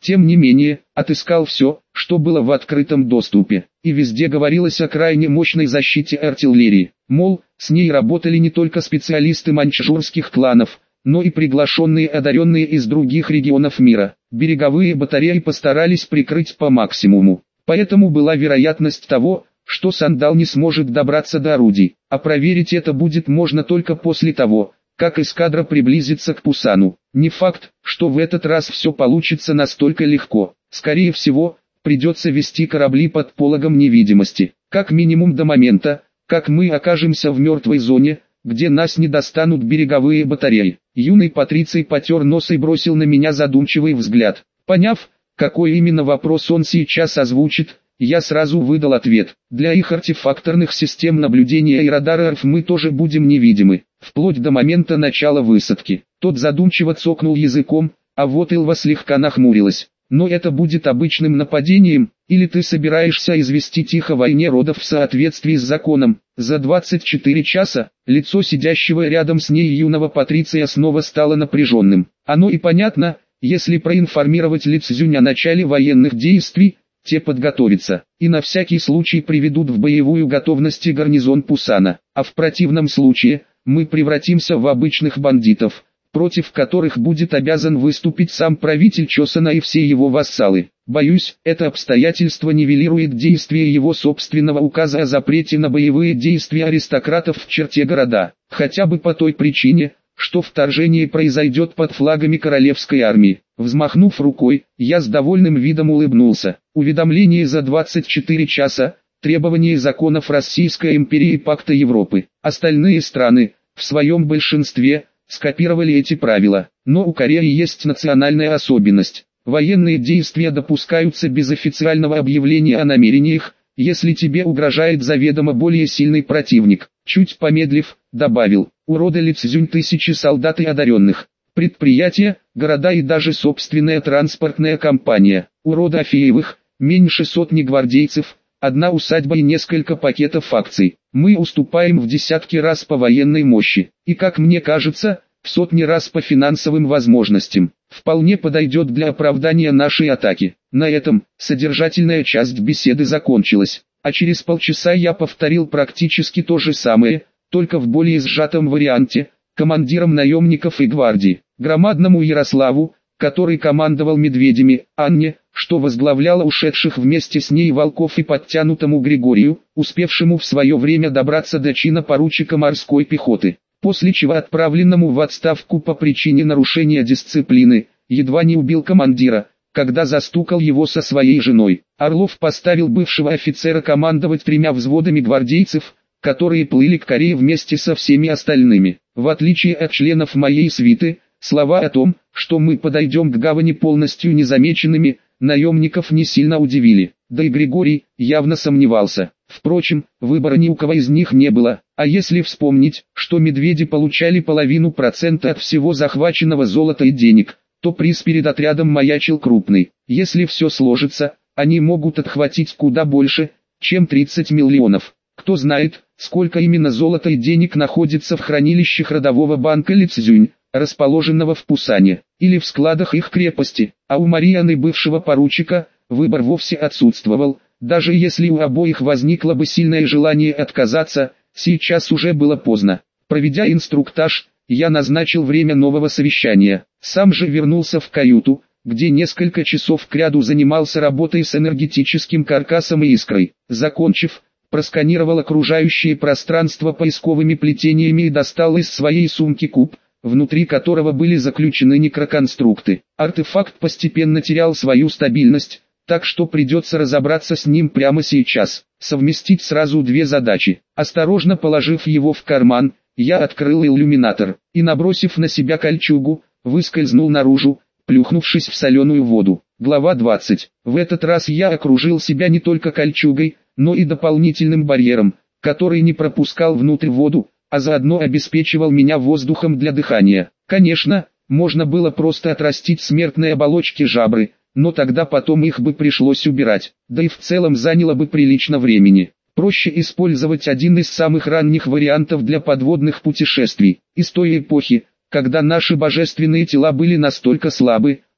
Тем не менее, отыскал все, что было в открытом доступе, и везде говорилось о крайне мощной защите артиллерии. Мол, с ней работали не только специалисты маньчжурских кланов, но и приглашенные одаренные из других регионов мира. Береговые батареи постарались прикрыть по максимуму. Поэтому была вероятность того, что Сандал не сможет добраться до орудий, а проверить это будет можно только после того, как эскадра приблизится к Пусану. Не факт, что в этот раз все получится настолько легко. Скорее всего, придется вести корабли под пологом невидимости, как минимум до момента, как мы окажемся в мертвой зоне, где нас не достанут береговые батареи. Юный Патриций потер нос и бросил на меня задумчивый взгляд. Поняв, какой именно вопрос он сейчас озвучит, я сразу выдал ответ. Для их артефакторных систем наблюдения и радаров мы тоже будем невидимы, вплоть до момента начала высадки. Тот задумчиво цокнул языком, а вот Илва слегка нахмурилась. Но это будет обычным нападением, или ты собираешься известить их о войне родов в соответствии с законом? За двадцать четыре часа, лицо сидящего рядом с ней юного Патриция снова стало напряженным. Оно и понятно, если проинформировать Ли Цзюнь о начале военных действий, те подготовятся, и на всякий случай приведут в боевую готовность гарнизон Пусана, а в противном случае, мы превратимся в обычных бандитов, против которых будет обязан выступить сам правитель Чосана и все его вассалы. Боюсь, это обстоятельство нивелирует действие его собственного указа о запрете на боевые действия аристократов в черте города, хотя бы по той причине, что вторжение произойдет под флагами королевской армии. Взмахнув рукой, я с довольным видом улыбнулся. Уведомление за двадцать четыре часа, требования законов Российской империи и Пакта Европы. Остальные страны, в своем большинстве, скопировали эти правила. Но у Кореи есть национальная особенность. Военные действия допускаются без официального объявления о намерениях, если тебе угрожает заведомо более сильный противник. Чуть помедлив, добавил: у рода Ли Цзюнь тысячи солдат и одаренных, предприятия, города и даже собственная транспортная компания. У рода Афеевых меньше сотни гвардейцев, одна усадьба и несколько пакетов акций. Мы уступаем в десятки раз по военной мощи, и, как мне кажется, в сотни раз по финансовым возможностям. Вполне подойдет для оправдания нашей атаки. На этом содержательная часть беседы закончилась, а через полчаса я повторил практически то же самое, только в более сжатом варианте, командиром наемников и гвардии, громадному Ярославу, который командовал медведями, Анне, что возглавляла ушедших вместе с ней волков, и подтянутому Григорию, успевшему в свое время добраться до чина поручика морской пехоты, после чего отправленному в отставку по причине нарушения дисциплины, едва не убил командира, когда застукал его со своей женой. Орлов поставил бывшего офицера командовать тремя взводами гвардейцев, которые плыли к Корее вместе со всеми остальными. В отличие от членов моей свиты, слова о том, что мы подойдем к гавани полностью незамеченными, наемников не сильно удивили. Да и Григорий явно сомневался. Впрочем, выбора ни у кого из них не было. А если вспомнить, что медведи получали половину процента от всего захваченного золота и денег, то приз перед отрядом маячил крупный. Если все сложится, они могут отхватить куда больше, чем тридцать миллионов. Кто знает, сколько именно золота и денег находится в хранилищах родового банка Ли Цзюнь, расположенного в Пусане, или в складах их крепости. А у Марианы, бывшего поручика, выбор вовсе отсутствовал. Даже если у обоих возникло бы сильное желание отказаться, сейчас уже было поздно. Проведя инструктаж, я назначил время нового совещания. Сам же вернулся в каюту, где несколько часов кряду занимался работой с энергетическим каркасом и искрой. Закончив, просканировал окружающее пространство поисковыми плетениями и достал из своей сумки куб, внутри которого были заключены некроконструкты. Артефакт постепенно терял свою стабильность, так что придется разобраться с ним прямо сейчас. Совместить сразу две задачи. Осторожно положив его в карман, я открыл иллюминатор, и, набросив на себя кольчугу, выскользнул наружу, плюхнувшись в соленую воду. Глава двадцать. В этот раз я окружил себя не только кольчугой, но и дополнительным барьером, который не пропускал внутрь воду, а заодно обеспечивал меня воздухом для дыхания. Конечно, можно было просто отрастить смертные оболочки жабры, но тогда потом их бы пришлось убирать, да и в целом заняло бы прилично времени. Проще использовать один из самых ранних вариантов для подводных путешествий, из той эпохи, когда наши божественные тела были настолько слабы,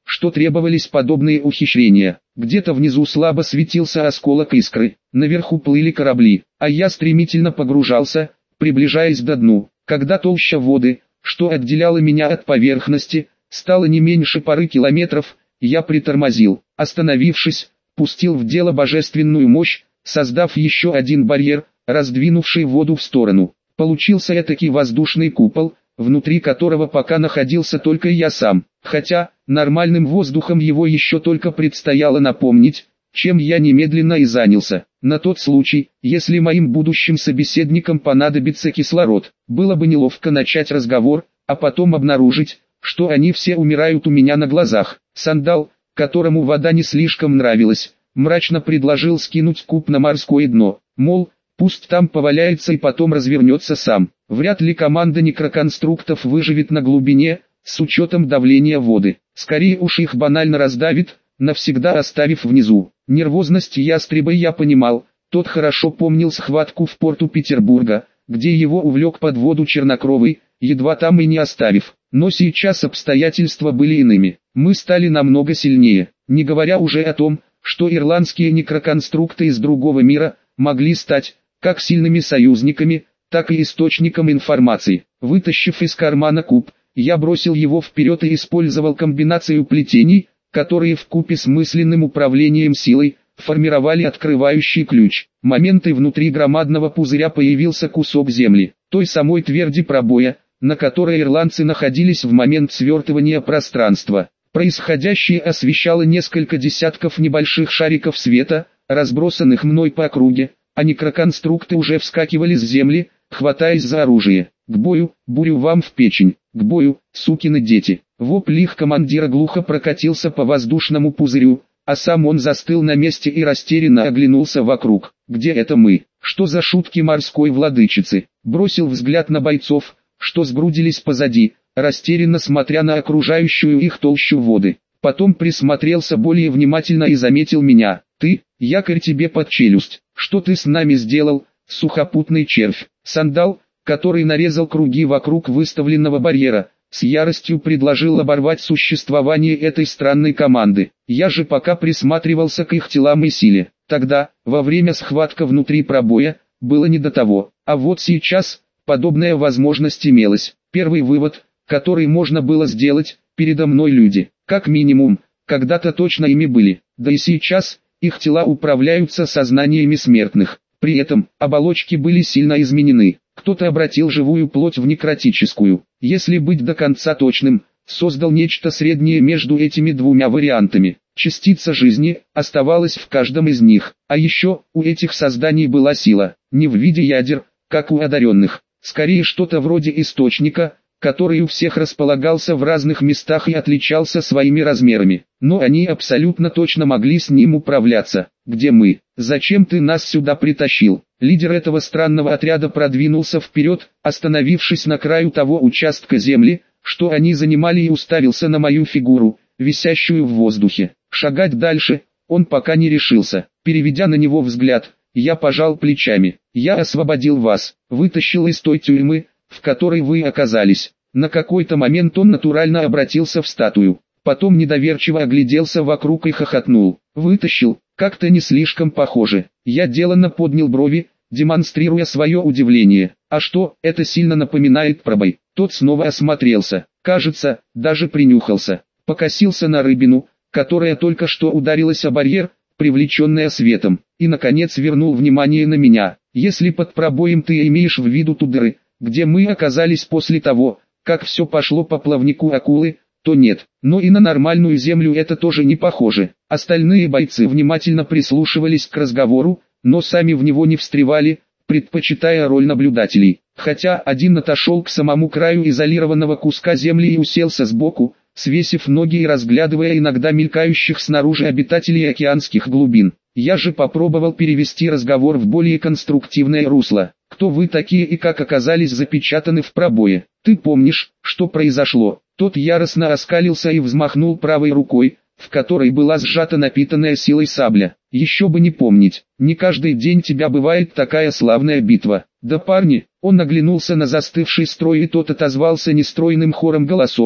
что требовались подобные ухищрения. Где-то внизу слабо светился осколок искры, наверху плыли корабли, а я стремительно погружался, приближаясь до дну. Когда толща воды, что отделяла меня от поверхности, стало не меньше пары километров, я притормозил, остановившись, пустил в дело божественную мощь, создав еще один барьер, раздвинувший воду в сторону. Получился этакий воздушный купол, внутри которого пока находился только я сам, хотя, нормальным воздухом его еще только предстояло наполнить, чем я немедленно и занялся. На тот случай, если моим будущим собеседникам понадобится кислород, было бы неловко начать разговор, а потом обнаружить, что они все умирают у меня на глазах. Сандал, которому вода не слишком нравилась, мрачно предложил скинуть куб на морское дно, мол, пусть там поваляется и потом развернется сам. Вряд ли команда некроконструктов выживет на глубине, с учетом давления воды. Скорее уж их банально раздавит, навсегда оставив внизу. Нервозность ястреба я понимал, тот хорошо помнил схватку в порту Петербурга, где его увлек под воду чернокровый, едва там и не оставив. Но сейчас обстоятельства были иными. Мы стали намного сильнее, не говоря уже о том, что ирландские некроконструкты из другого мира могли стать как сильными союзниками, так и источником информации. Вытащив из кармана куб, я бросил его вперед и использовал комбинацию плетений, которые вкупе с мысленным управлением силой формировали открывающий ключ. Моменты внутри громадного пузыря появился кусок земли, той самой тверди пробоя, на которой ирландцы находились в момент свертывания пространства. Происходящее освещало несколько десятков небольших шариков света, разбросанных мной по округе, а некроконструкты уже вскакивали с земли, хватаясь за оружие. «К бою, бурю вам в печень! К бою, сукины дети!» Вопль их командира глухо прокатился по воздушному пузырю, а сам он застыл на месте и растерянно оглянулся вокруг. «Где это мы? Что за шутки морской владычицы?» Бросил взгляд на бойцов, что сгрудились позади, растерянно смотря на окружающую их толщу воды. Потом присмотрелся более внимательно и заметил меня. «Ты, якорь тебе под челюсть, что ты с нами сделал, сухопутный червь?» Сандал, который нарезал круги вокруг выставленного барьера, с яростью предложил оборвать существование этой странной команды. Я же пока присматривался к их телам и силе. Тогда, во время схватки внутри пробоя, было не до того, а вот сейчас подобная возможность имелась. Первый вывод, который можно было сделать: передо мной люди, как минимум, когда-то точно ими были, да и сейчас их тела управляются сознаниями смертных. При этом оболочки были сильно изменены. Кто-то обратил живую плоть в некротическую. Если быть до конца точным, создал нечто среднее между этими двумя вариантами. Частица жизни оставалась в каждом из них. А еще у этих созданий была сила, не в виде ядер, как у одаренных. Скорее что-то вроде источника, который у всех располагался в разных местах и отличался своими размерами. Но они абсолютно точно могли с ним управляться. «Где мы? Зачем ты нас сюда притащил?» Лидер этого странного отряда продвинулся вперед, остановившись на краю того участка земли, что они занимали, и уставился на мою фигуру, висящую в воздухе. Шагать дальше он пока не решился. Переведя на него взгляд, я пожал плечами. «Я освободил вас, вытащил из той тюрьмы, в которой вы оказались». На какой-то момент он натурально обратился в статую. Потом недоверчиво огляделся вокруг и хохотнул. «Вытащил, как-то не слишком похоже». Я деланно поднял брови, демонстрируя свое удивление. «А что, это сильно напоминает пробой?» Тот снова осмотрелся, кажется, даже принюхался. Покосился на рыбину, которая только что ударилась о барьер, привлеченная светом, и наконец вернул внимание на меня. «Если под пробоем ты имеешь в виду ту дыры, где мы оказались после того, как все пошло по плавнику акулы, то нет, но и на нормальную землю это тоже не похоже». Остальные бойцы внимательно прислушивались к разговору, но сами в него не встревали, предпочитая роль наблюдателей. Хотя один отошел к самому краю изолированного куска земли и уселся сбоку, свесив ноги и разглядывая иногда мелькающих снаружи обитателей океанских глубин. Я же попробовал перевести разговор в более конструктивное русло. «Кто вы такие и как оказались запечатаны в пробое? Ты помнишь, что произошло?» Тот яростно оскалился и взмахнул правой рукой, в которой была сжата напитанная силой сабля. «Еще бы не помнить, не каждый день тебя бывает такая славная битва». «Да парни!» Он оглянулся на застывший строй, и тот отозвался нестройным хором голосов,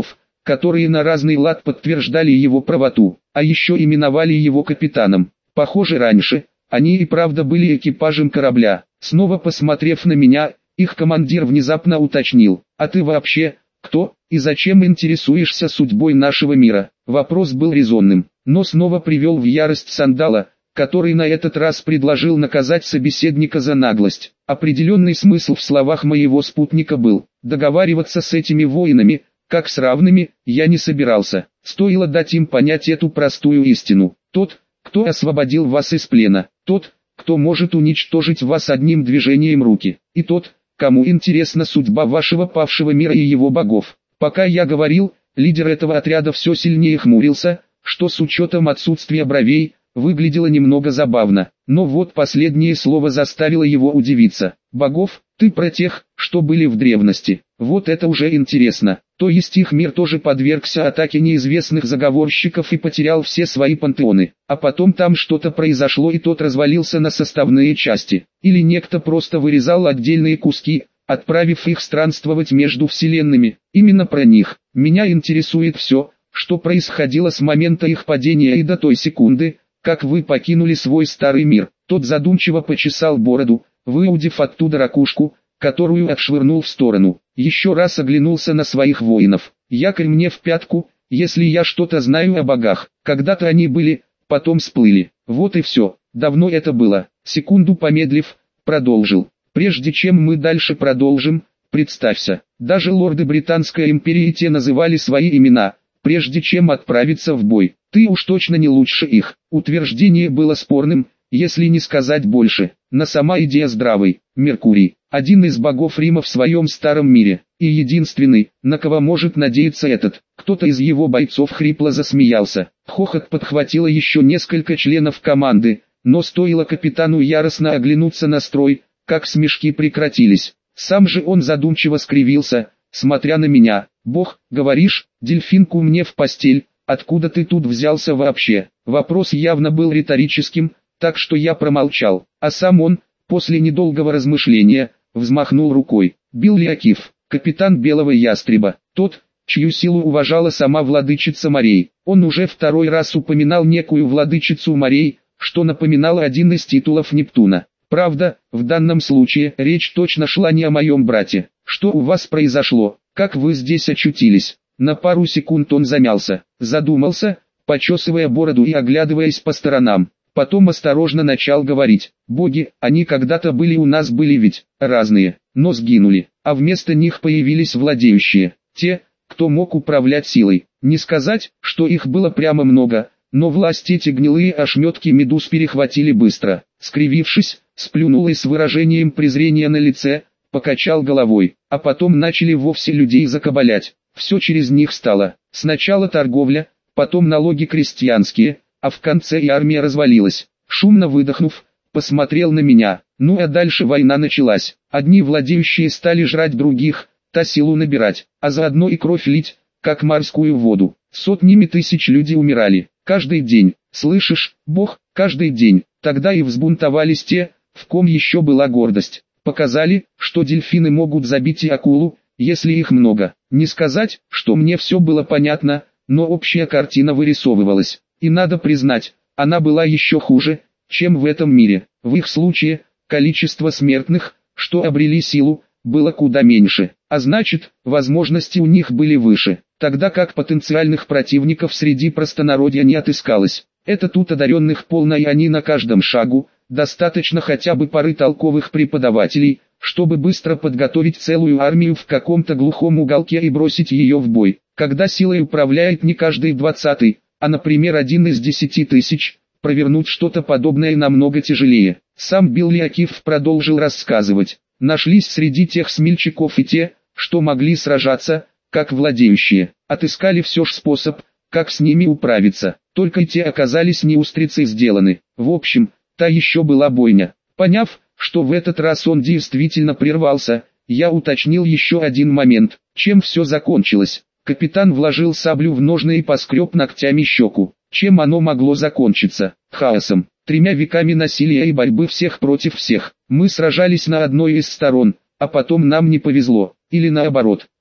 которые на разный лад подтверждали его правоту, а еще именовали его капитаном. Похоже, раньше они и правда были экипажем корабля. Снова посмотрев на меня, их командир внезапно уточнил: «А ты вообще кто и зачем интересуешься судьбой нашего мира?» Вопрос был резонным, но снова привел в ярость Сандала, который на этот раз предложил наказать собеседника за наглость. Определенный смысл в словах моего спутника был: договариваться с этими воинами, как с равными, я не собирался. Стоило дать им понять эту простую истину. Тот, кто освободил вас из плена, тот, кто может уничтожить вас одним движением руки, и тот, кому интересна судьба вашего павшего мира и его богов. Пока я говорил, лидер этого отряда все сильнее хмурился, что с учетом отсутствия бровей, выглядело немного забавно, но вот последнее слово заставило его удивиться. «Богов? Ты про тех, что были в древности? Вот это уже интересно. То есть их мир тоже подвергся атаке неизвестных заговорщиков и потерял все свои пантеоны, а потом там что-то произошло и тот развалился на составные части. Или некто просто вырезал отдельные куски, отправив их странствовать между вселенными. Именно про них меня интересует все, что происходило с момента их падения и до той секунды, как вы покинули свой старый мир». Тот задумчиво почесал бороду, выудив оттуда ракушку, которую отшвырнул в сторону. Еще раз оглянулся на своих воинов. «Якорь мне в пятку, если я что-то знаю о богах. Когда-то они были, потом всплыли. Вот и все. Давно это было». Секунду помедлив, продолжил: «Прежде чем мы дальше продолжим, представься, даже лорды Британской империи те называли свои имена, прежде чем отправиться в бой. Ты уж точно не лучше их». Утверждение было спорным, если не сказать больше, но сама идея здравой. Меркурий, один из богов Рима в своем старом мире, и единственный, на кого может надеяться этот. Кто-то из его бойцов хрипло засмеялся. Хохот подхватило еще несколько членов команды, но стоило капитану яростно оглянуться на строй, как смешки прекратились. Сам же он задумчиво скривился, смотря на меня. «Бог, говоришь, дельфинку мне в постель, откуда ты тут взялся вообще?» Вопрос явно был риторическим, так что я промолчал, а сам он, после недолгого размышления, взмахнул рукой. Билл Лиакив, капитан Белого Ястреба, тот, чью силу уважала сама владычица морей. Он уже второй раз упоминал некую владычицу морей, что напоминало один из титулов Нептуна. Правда, в данном случае речь точно шла не о моем брате. «Что у вас произошло? Как вы здесь очутились?» На пару секунд он замялся, задумался, почесывая бороду и оглядываясь по сторонам. Потом осторожно начал говорить: «Боги, они когда-то были у нас, были ведь разные, но сгинули, а вместо них появились владеющие, те, кто мог управлять силой. Не сказать, что их было прямо много, но власть эти гнилые ошметки медуз перехватили быстро». Скривившись, сплюнул и с выражением презрения на лице, покачал головой, а потом начали вовсе людей закабалять. Все через них стало. Сначала торговля, потом налоги крестьянские, а в конце и армия развалилась. Шумно выдохнув, посмотрел на меня. Ну а дальше война началась. Одни владеющие стали жрать других, та силу набирать, а заодно и кровь лить, как морскую воду. Сотнями тысяч людей умирали. Каждый день, слышишь, Бог, каждый день. Тогда и взбунтовались те, в ком еще была гордость. Показали, что дельфины могут забить и акулу, если их много. Не сказать, что мне все было понятно, но общая картина вырисовывалась. И надо признать, она была еще хуже, чем в этом мире. В их случае, количество смертных, что обрели силу, было куда меньше, а значит, возможности у них были выше, тогда как потенциальных противников среди простонародья не отыскалось. Это тут одаренных полно, и они на каждом шагу, достаточно хотя бы пары толковых преподавателей, чтобы быстро подготовить целую армию в каком-то глухом уголке и бросить ее в бой. Когда силой управляет не каждый двадцатый, а, например, один из десяти тысяч, провернуть что-то подобное намного тяжелее. Сам Билл Лиакив продолжил рассказывать. Нашлись среди тех смельчаков и те, что могли сражаться, как владеющие. Отыскали все ж способ, как с ними управиться. Только и те оказались не устрицей сделаны. В общем, та еще была бойня. Поняв, что в этот раз он действительно прервался, я уточнил еще один момент. Чем все закончилось? Капитан вложил саблю в ножны и поскреб ногтями щеку. Чем оно могло закончиться? Хаосом. Тремя веками насилия и борьбы всех против всех. Мы сражались на одной из сторон, а потом нам не повезло. Или наоборот.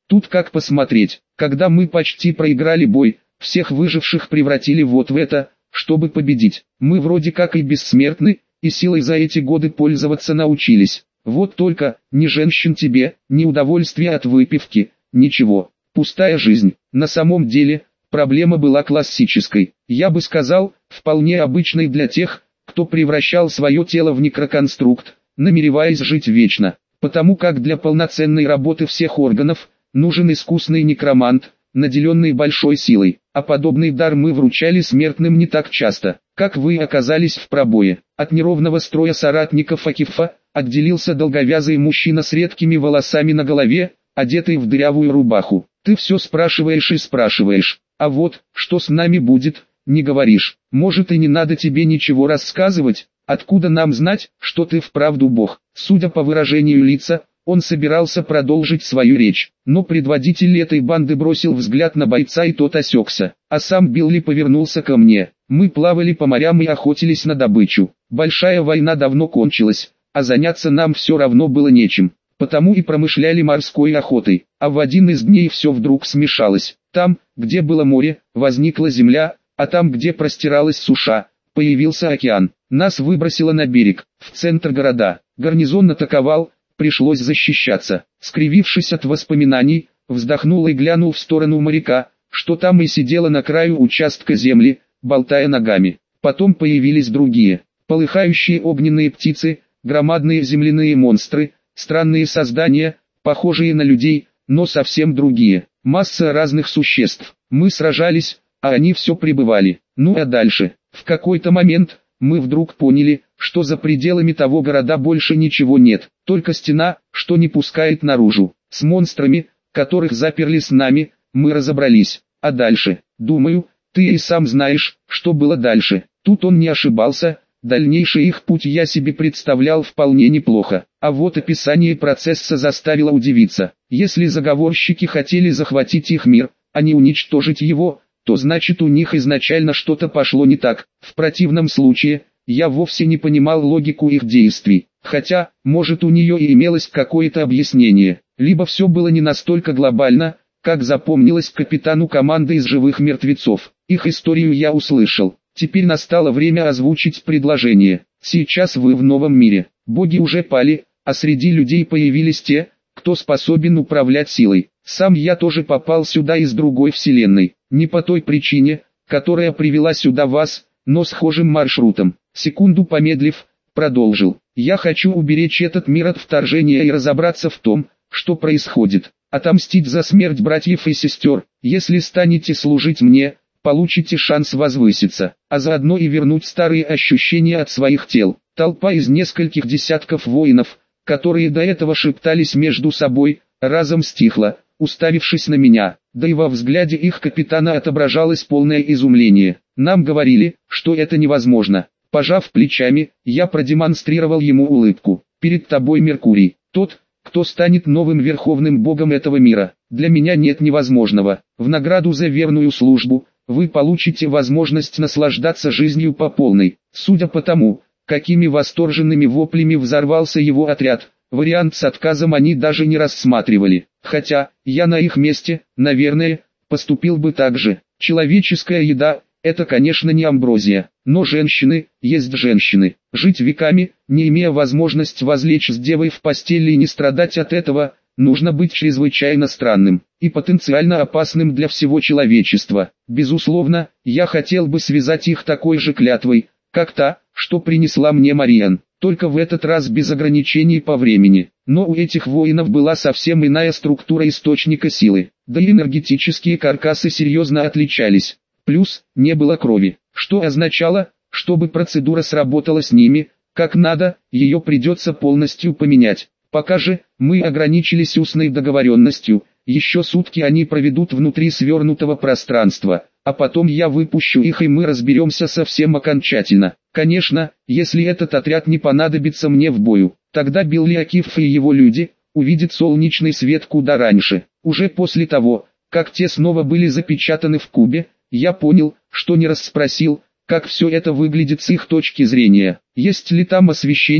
Тут как посмотреть. Когда мы почти проиграли бой, всех выживших превратили вот в это, чтобы победить. Мы вроде как и бессмертны, и силой за эти годы пользоваться научились. Вот только, ни женщин тебе, ни удовольствия от выпивки, ничего. Пустая жизнь. На самом деле, проблема была классической. Я бы сказал, вполне обычной для тех, кто превращал свое тело в некроконструкт, намереваясь жить вечно. Потому как для полноценной работы всех органов, нужен искусный некромант, наделенный большой силой, а подобный дар мы вручали смертным не так часто. Как вы оказались в пробое? От неровного строя соратников Акифа отделился долговязый мужчина с редкими волосами на голове, одетый в дырявую рубаху. Ты все спрашиваешь и спрашиваешь, а вот, что с нами будет, не говоришь. Может и не надо тебе ничего рассказывать, откуда нам знать, что ты вправду бог? Судя по выражению лица, он собирался продолжить свою речь, но предводитель этой банды бросил взгляд на бойца и тот осекся, а сам Билли повернулся ко мне. Мы плавали по морям и охотились на добычу. Большая война давно кончилась, а заняться нам все равно было нечем, потому и промышляли морской охотой. А в один из дней все вдруг смешалось. Там, где было море, возникла земля, а там, где простиралась суша, появился океан. Нас выбросило на берег, в центр города. Гарнизон атаковал, пришлось защищаться. Скривившись от воспоминаний, вздохнул и глянул в сторону моряка, что там и сидела на краю участка земли, болтая ногами. Потом появились другие, полыхающие огненные птицы, громадные земляные монстры, странные создания, похожие на людей, но совсем другие. Масса разных существ. Мы сражались, а они все пребывали. Ну а дальше, в какой-то момент, мы вдруг поняли, что за пределами того города больше ничего нет, только стена, что не пускает наружу. С монстрами, которых заперли с нами, мы разобрались. А дальше, думаю, ты и сам знаешь, что было дальше. Тут он не ошибался, дальнейший их путь я себе представлял вполне неплохо. А вот описание процесса заставило удивиться. Если заговорщики хотели захватить их мир, а не уничтожить его, то значит у них изначально что-то пошло не так. В противном случае, я вовсе не понимал логику их действий. Хотя, может у нее и имелось какое-то объяснение. Либо все было не настолько глобально, как запомнилось капитану команды из живых мертвецов. Их историю я услышал. Теперь настало время озвучить предложение. Сейчас вы в новом мире. Боги уже пали, а среди людей появились те, кто способен управлять силой. Сам я тоже попал сюда из другой вселенной. Не по той причине, которая привела сюда вас, но схожим маршрутом. Секунду помедлив, продолжил. Я хочу уберечь этот мир от вторжения и разобраться в том, что происходит. Отомстить за смерть братьев и сестер. Если станете служить мне, получите шанс возвыситься, а заодно и вернуть старые ощущения от своих тел. Толпа из нескольких десятков воинов, которые до этого шептались между собой, разом стихла, уставившись на меня. Да и во взгляде их капитана отображалось полное изумление. Нам говорили, что это невозможно. Пожав плечами, я продемонстрировал ему улыбку. Перед тобой Меркурий, тот, кто станет новым верховным богом этого мира. Для меня нет невозможного. В награду за верную службу, вы получите возможность наслаждаться жизнью по полной. Судя по тому, какими восторженными воплями взорвался его отряд, вариант с отказом они даже не рассматривали. Хотя, я на их месте, наверное, поступил бы так же. Человеческая еда – это, конечно, не амброзия, но женщины, есть женщины. Жить веками, не имея возможность возлечь с девой в постели и не страдать от этого, нужно быть чрезвычайно странным и потенциально опасным для всего человечества. Безусловно, я хотел бы связать их такой же клятвой, как та, что принесла мне Мариан, только в этот раз без ограничений по времени. Но у этих воинов была совсем иная структура источника силы, да и энергетические каркасы серьезно отличались. Плюс, не было крови, что означало, чтобы процедура сработала с ними, как надо, ее придется полностью поменять. Пока же, мы ограничились устной договоренностью, еще сутки они проведут внутри свернутого пространства, а потом я выпущу их и мы разберемся совсем окончательно. Конечно, если этот отряд не понадобится мне в бою, тогда Билли Акиф и его люди увидят солнечный свет куда раньше. Уже после того, как те снова были запечатаны в кубе, я понял, что не расспросил, как все это выглядит с их точки зрения. Есть ли там освещение,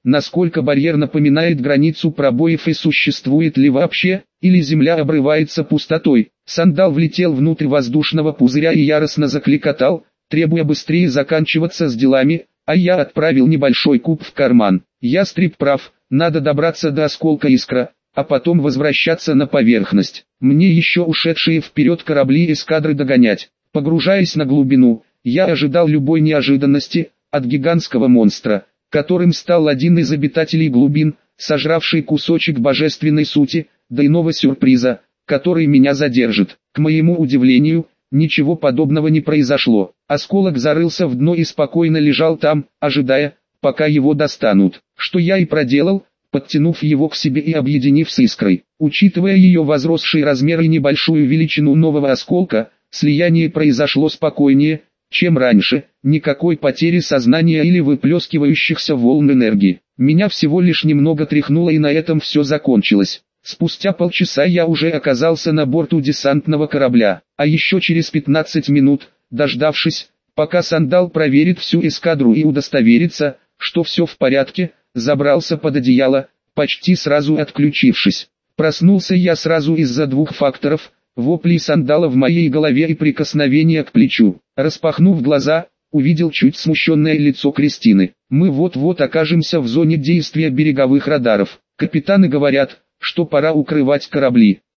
насколько барьер напоминает границу пробоев и существует ли вообще, или земля обрывается пустотой. Сандал влетел внутрь воздушного пузыря и яростно закликотал, требуя быстрее заканчиваться с делами, а я отправил небольшой куб в карман. Ястреб прав, надо добраться до осколка искра, а потом возвращаться на поверхность. Мне еще ушедшие вперед корабли эскадры догонять. Погружаясь на глубину, я ожидал любой неожиданности от гигантского монстра, которым стал один из обитателей глубин, сожравший кусочек божественной сути, до иного сюрприза, который меня задержит. К моему удивлению, ничего подобного не произошло. Осколок зарылся в дно и спокойно лежал там, ожидая, пока его достанут. Что я и проделал, подтянув его к себе и объединив с искрой. Учитывая ее возросший размер и небольшую величину нового осколка, слияние произошло спокойнее, чем раньше, никакой потери сознания или выплескивающихся волн энергии. Меня всего лишь немного тряхнуло, и на этом все закончилось. Спустя полчаса я уже оказался на борту десантного корабля, а еще через пятнадцать минут, дождавшись, пока Сандал проверит всю эскадру и удостоверится, что все в порядке, забрался под одеяло, почти сразу отключившись. Проснулся я сразу из-за двух факторов: вопли Сандала в моей голове и прикосновения к плечу. Распахнув глаза, увидел чуть смущенное лицо Кристины. Мы вот-вот окажемся в зоне действия береговых радаров. Капитаны говорят, что пора укрывать корабли.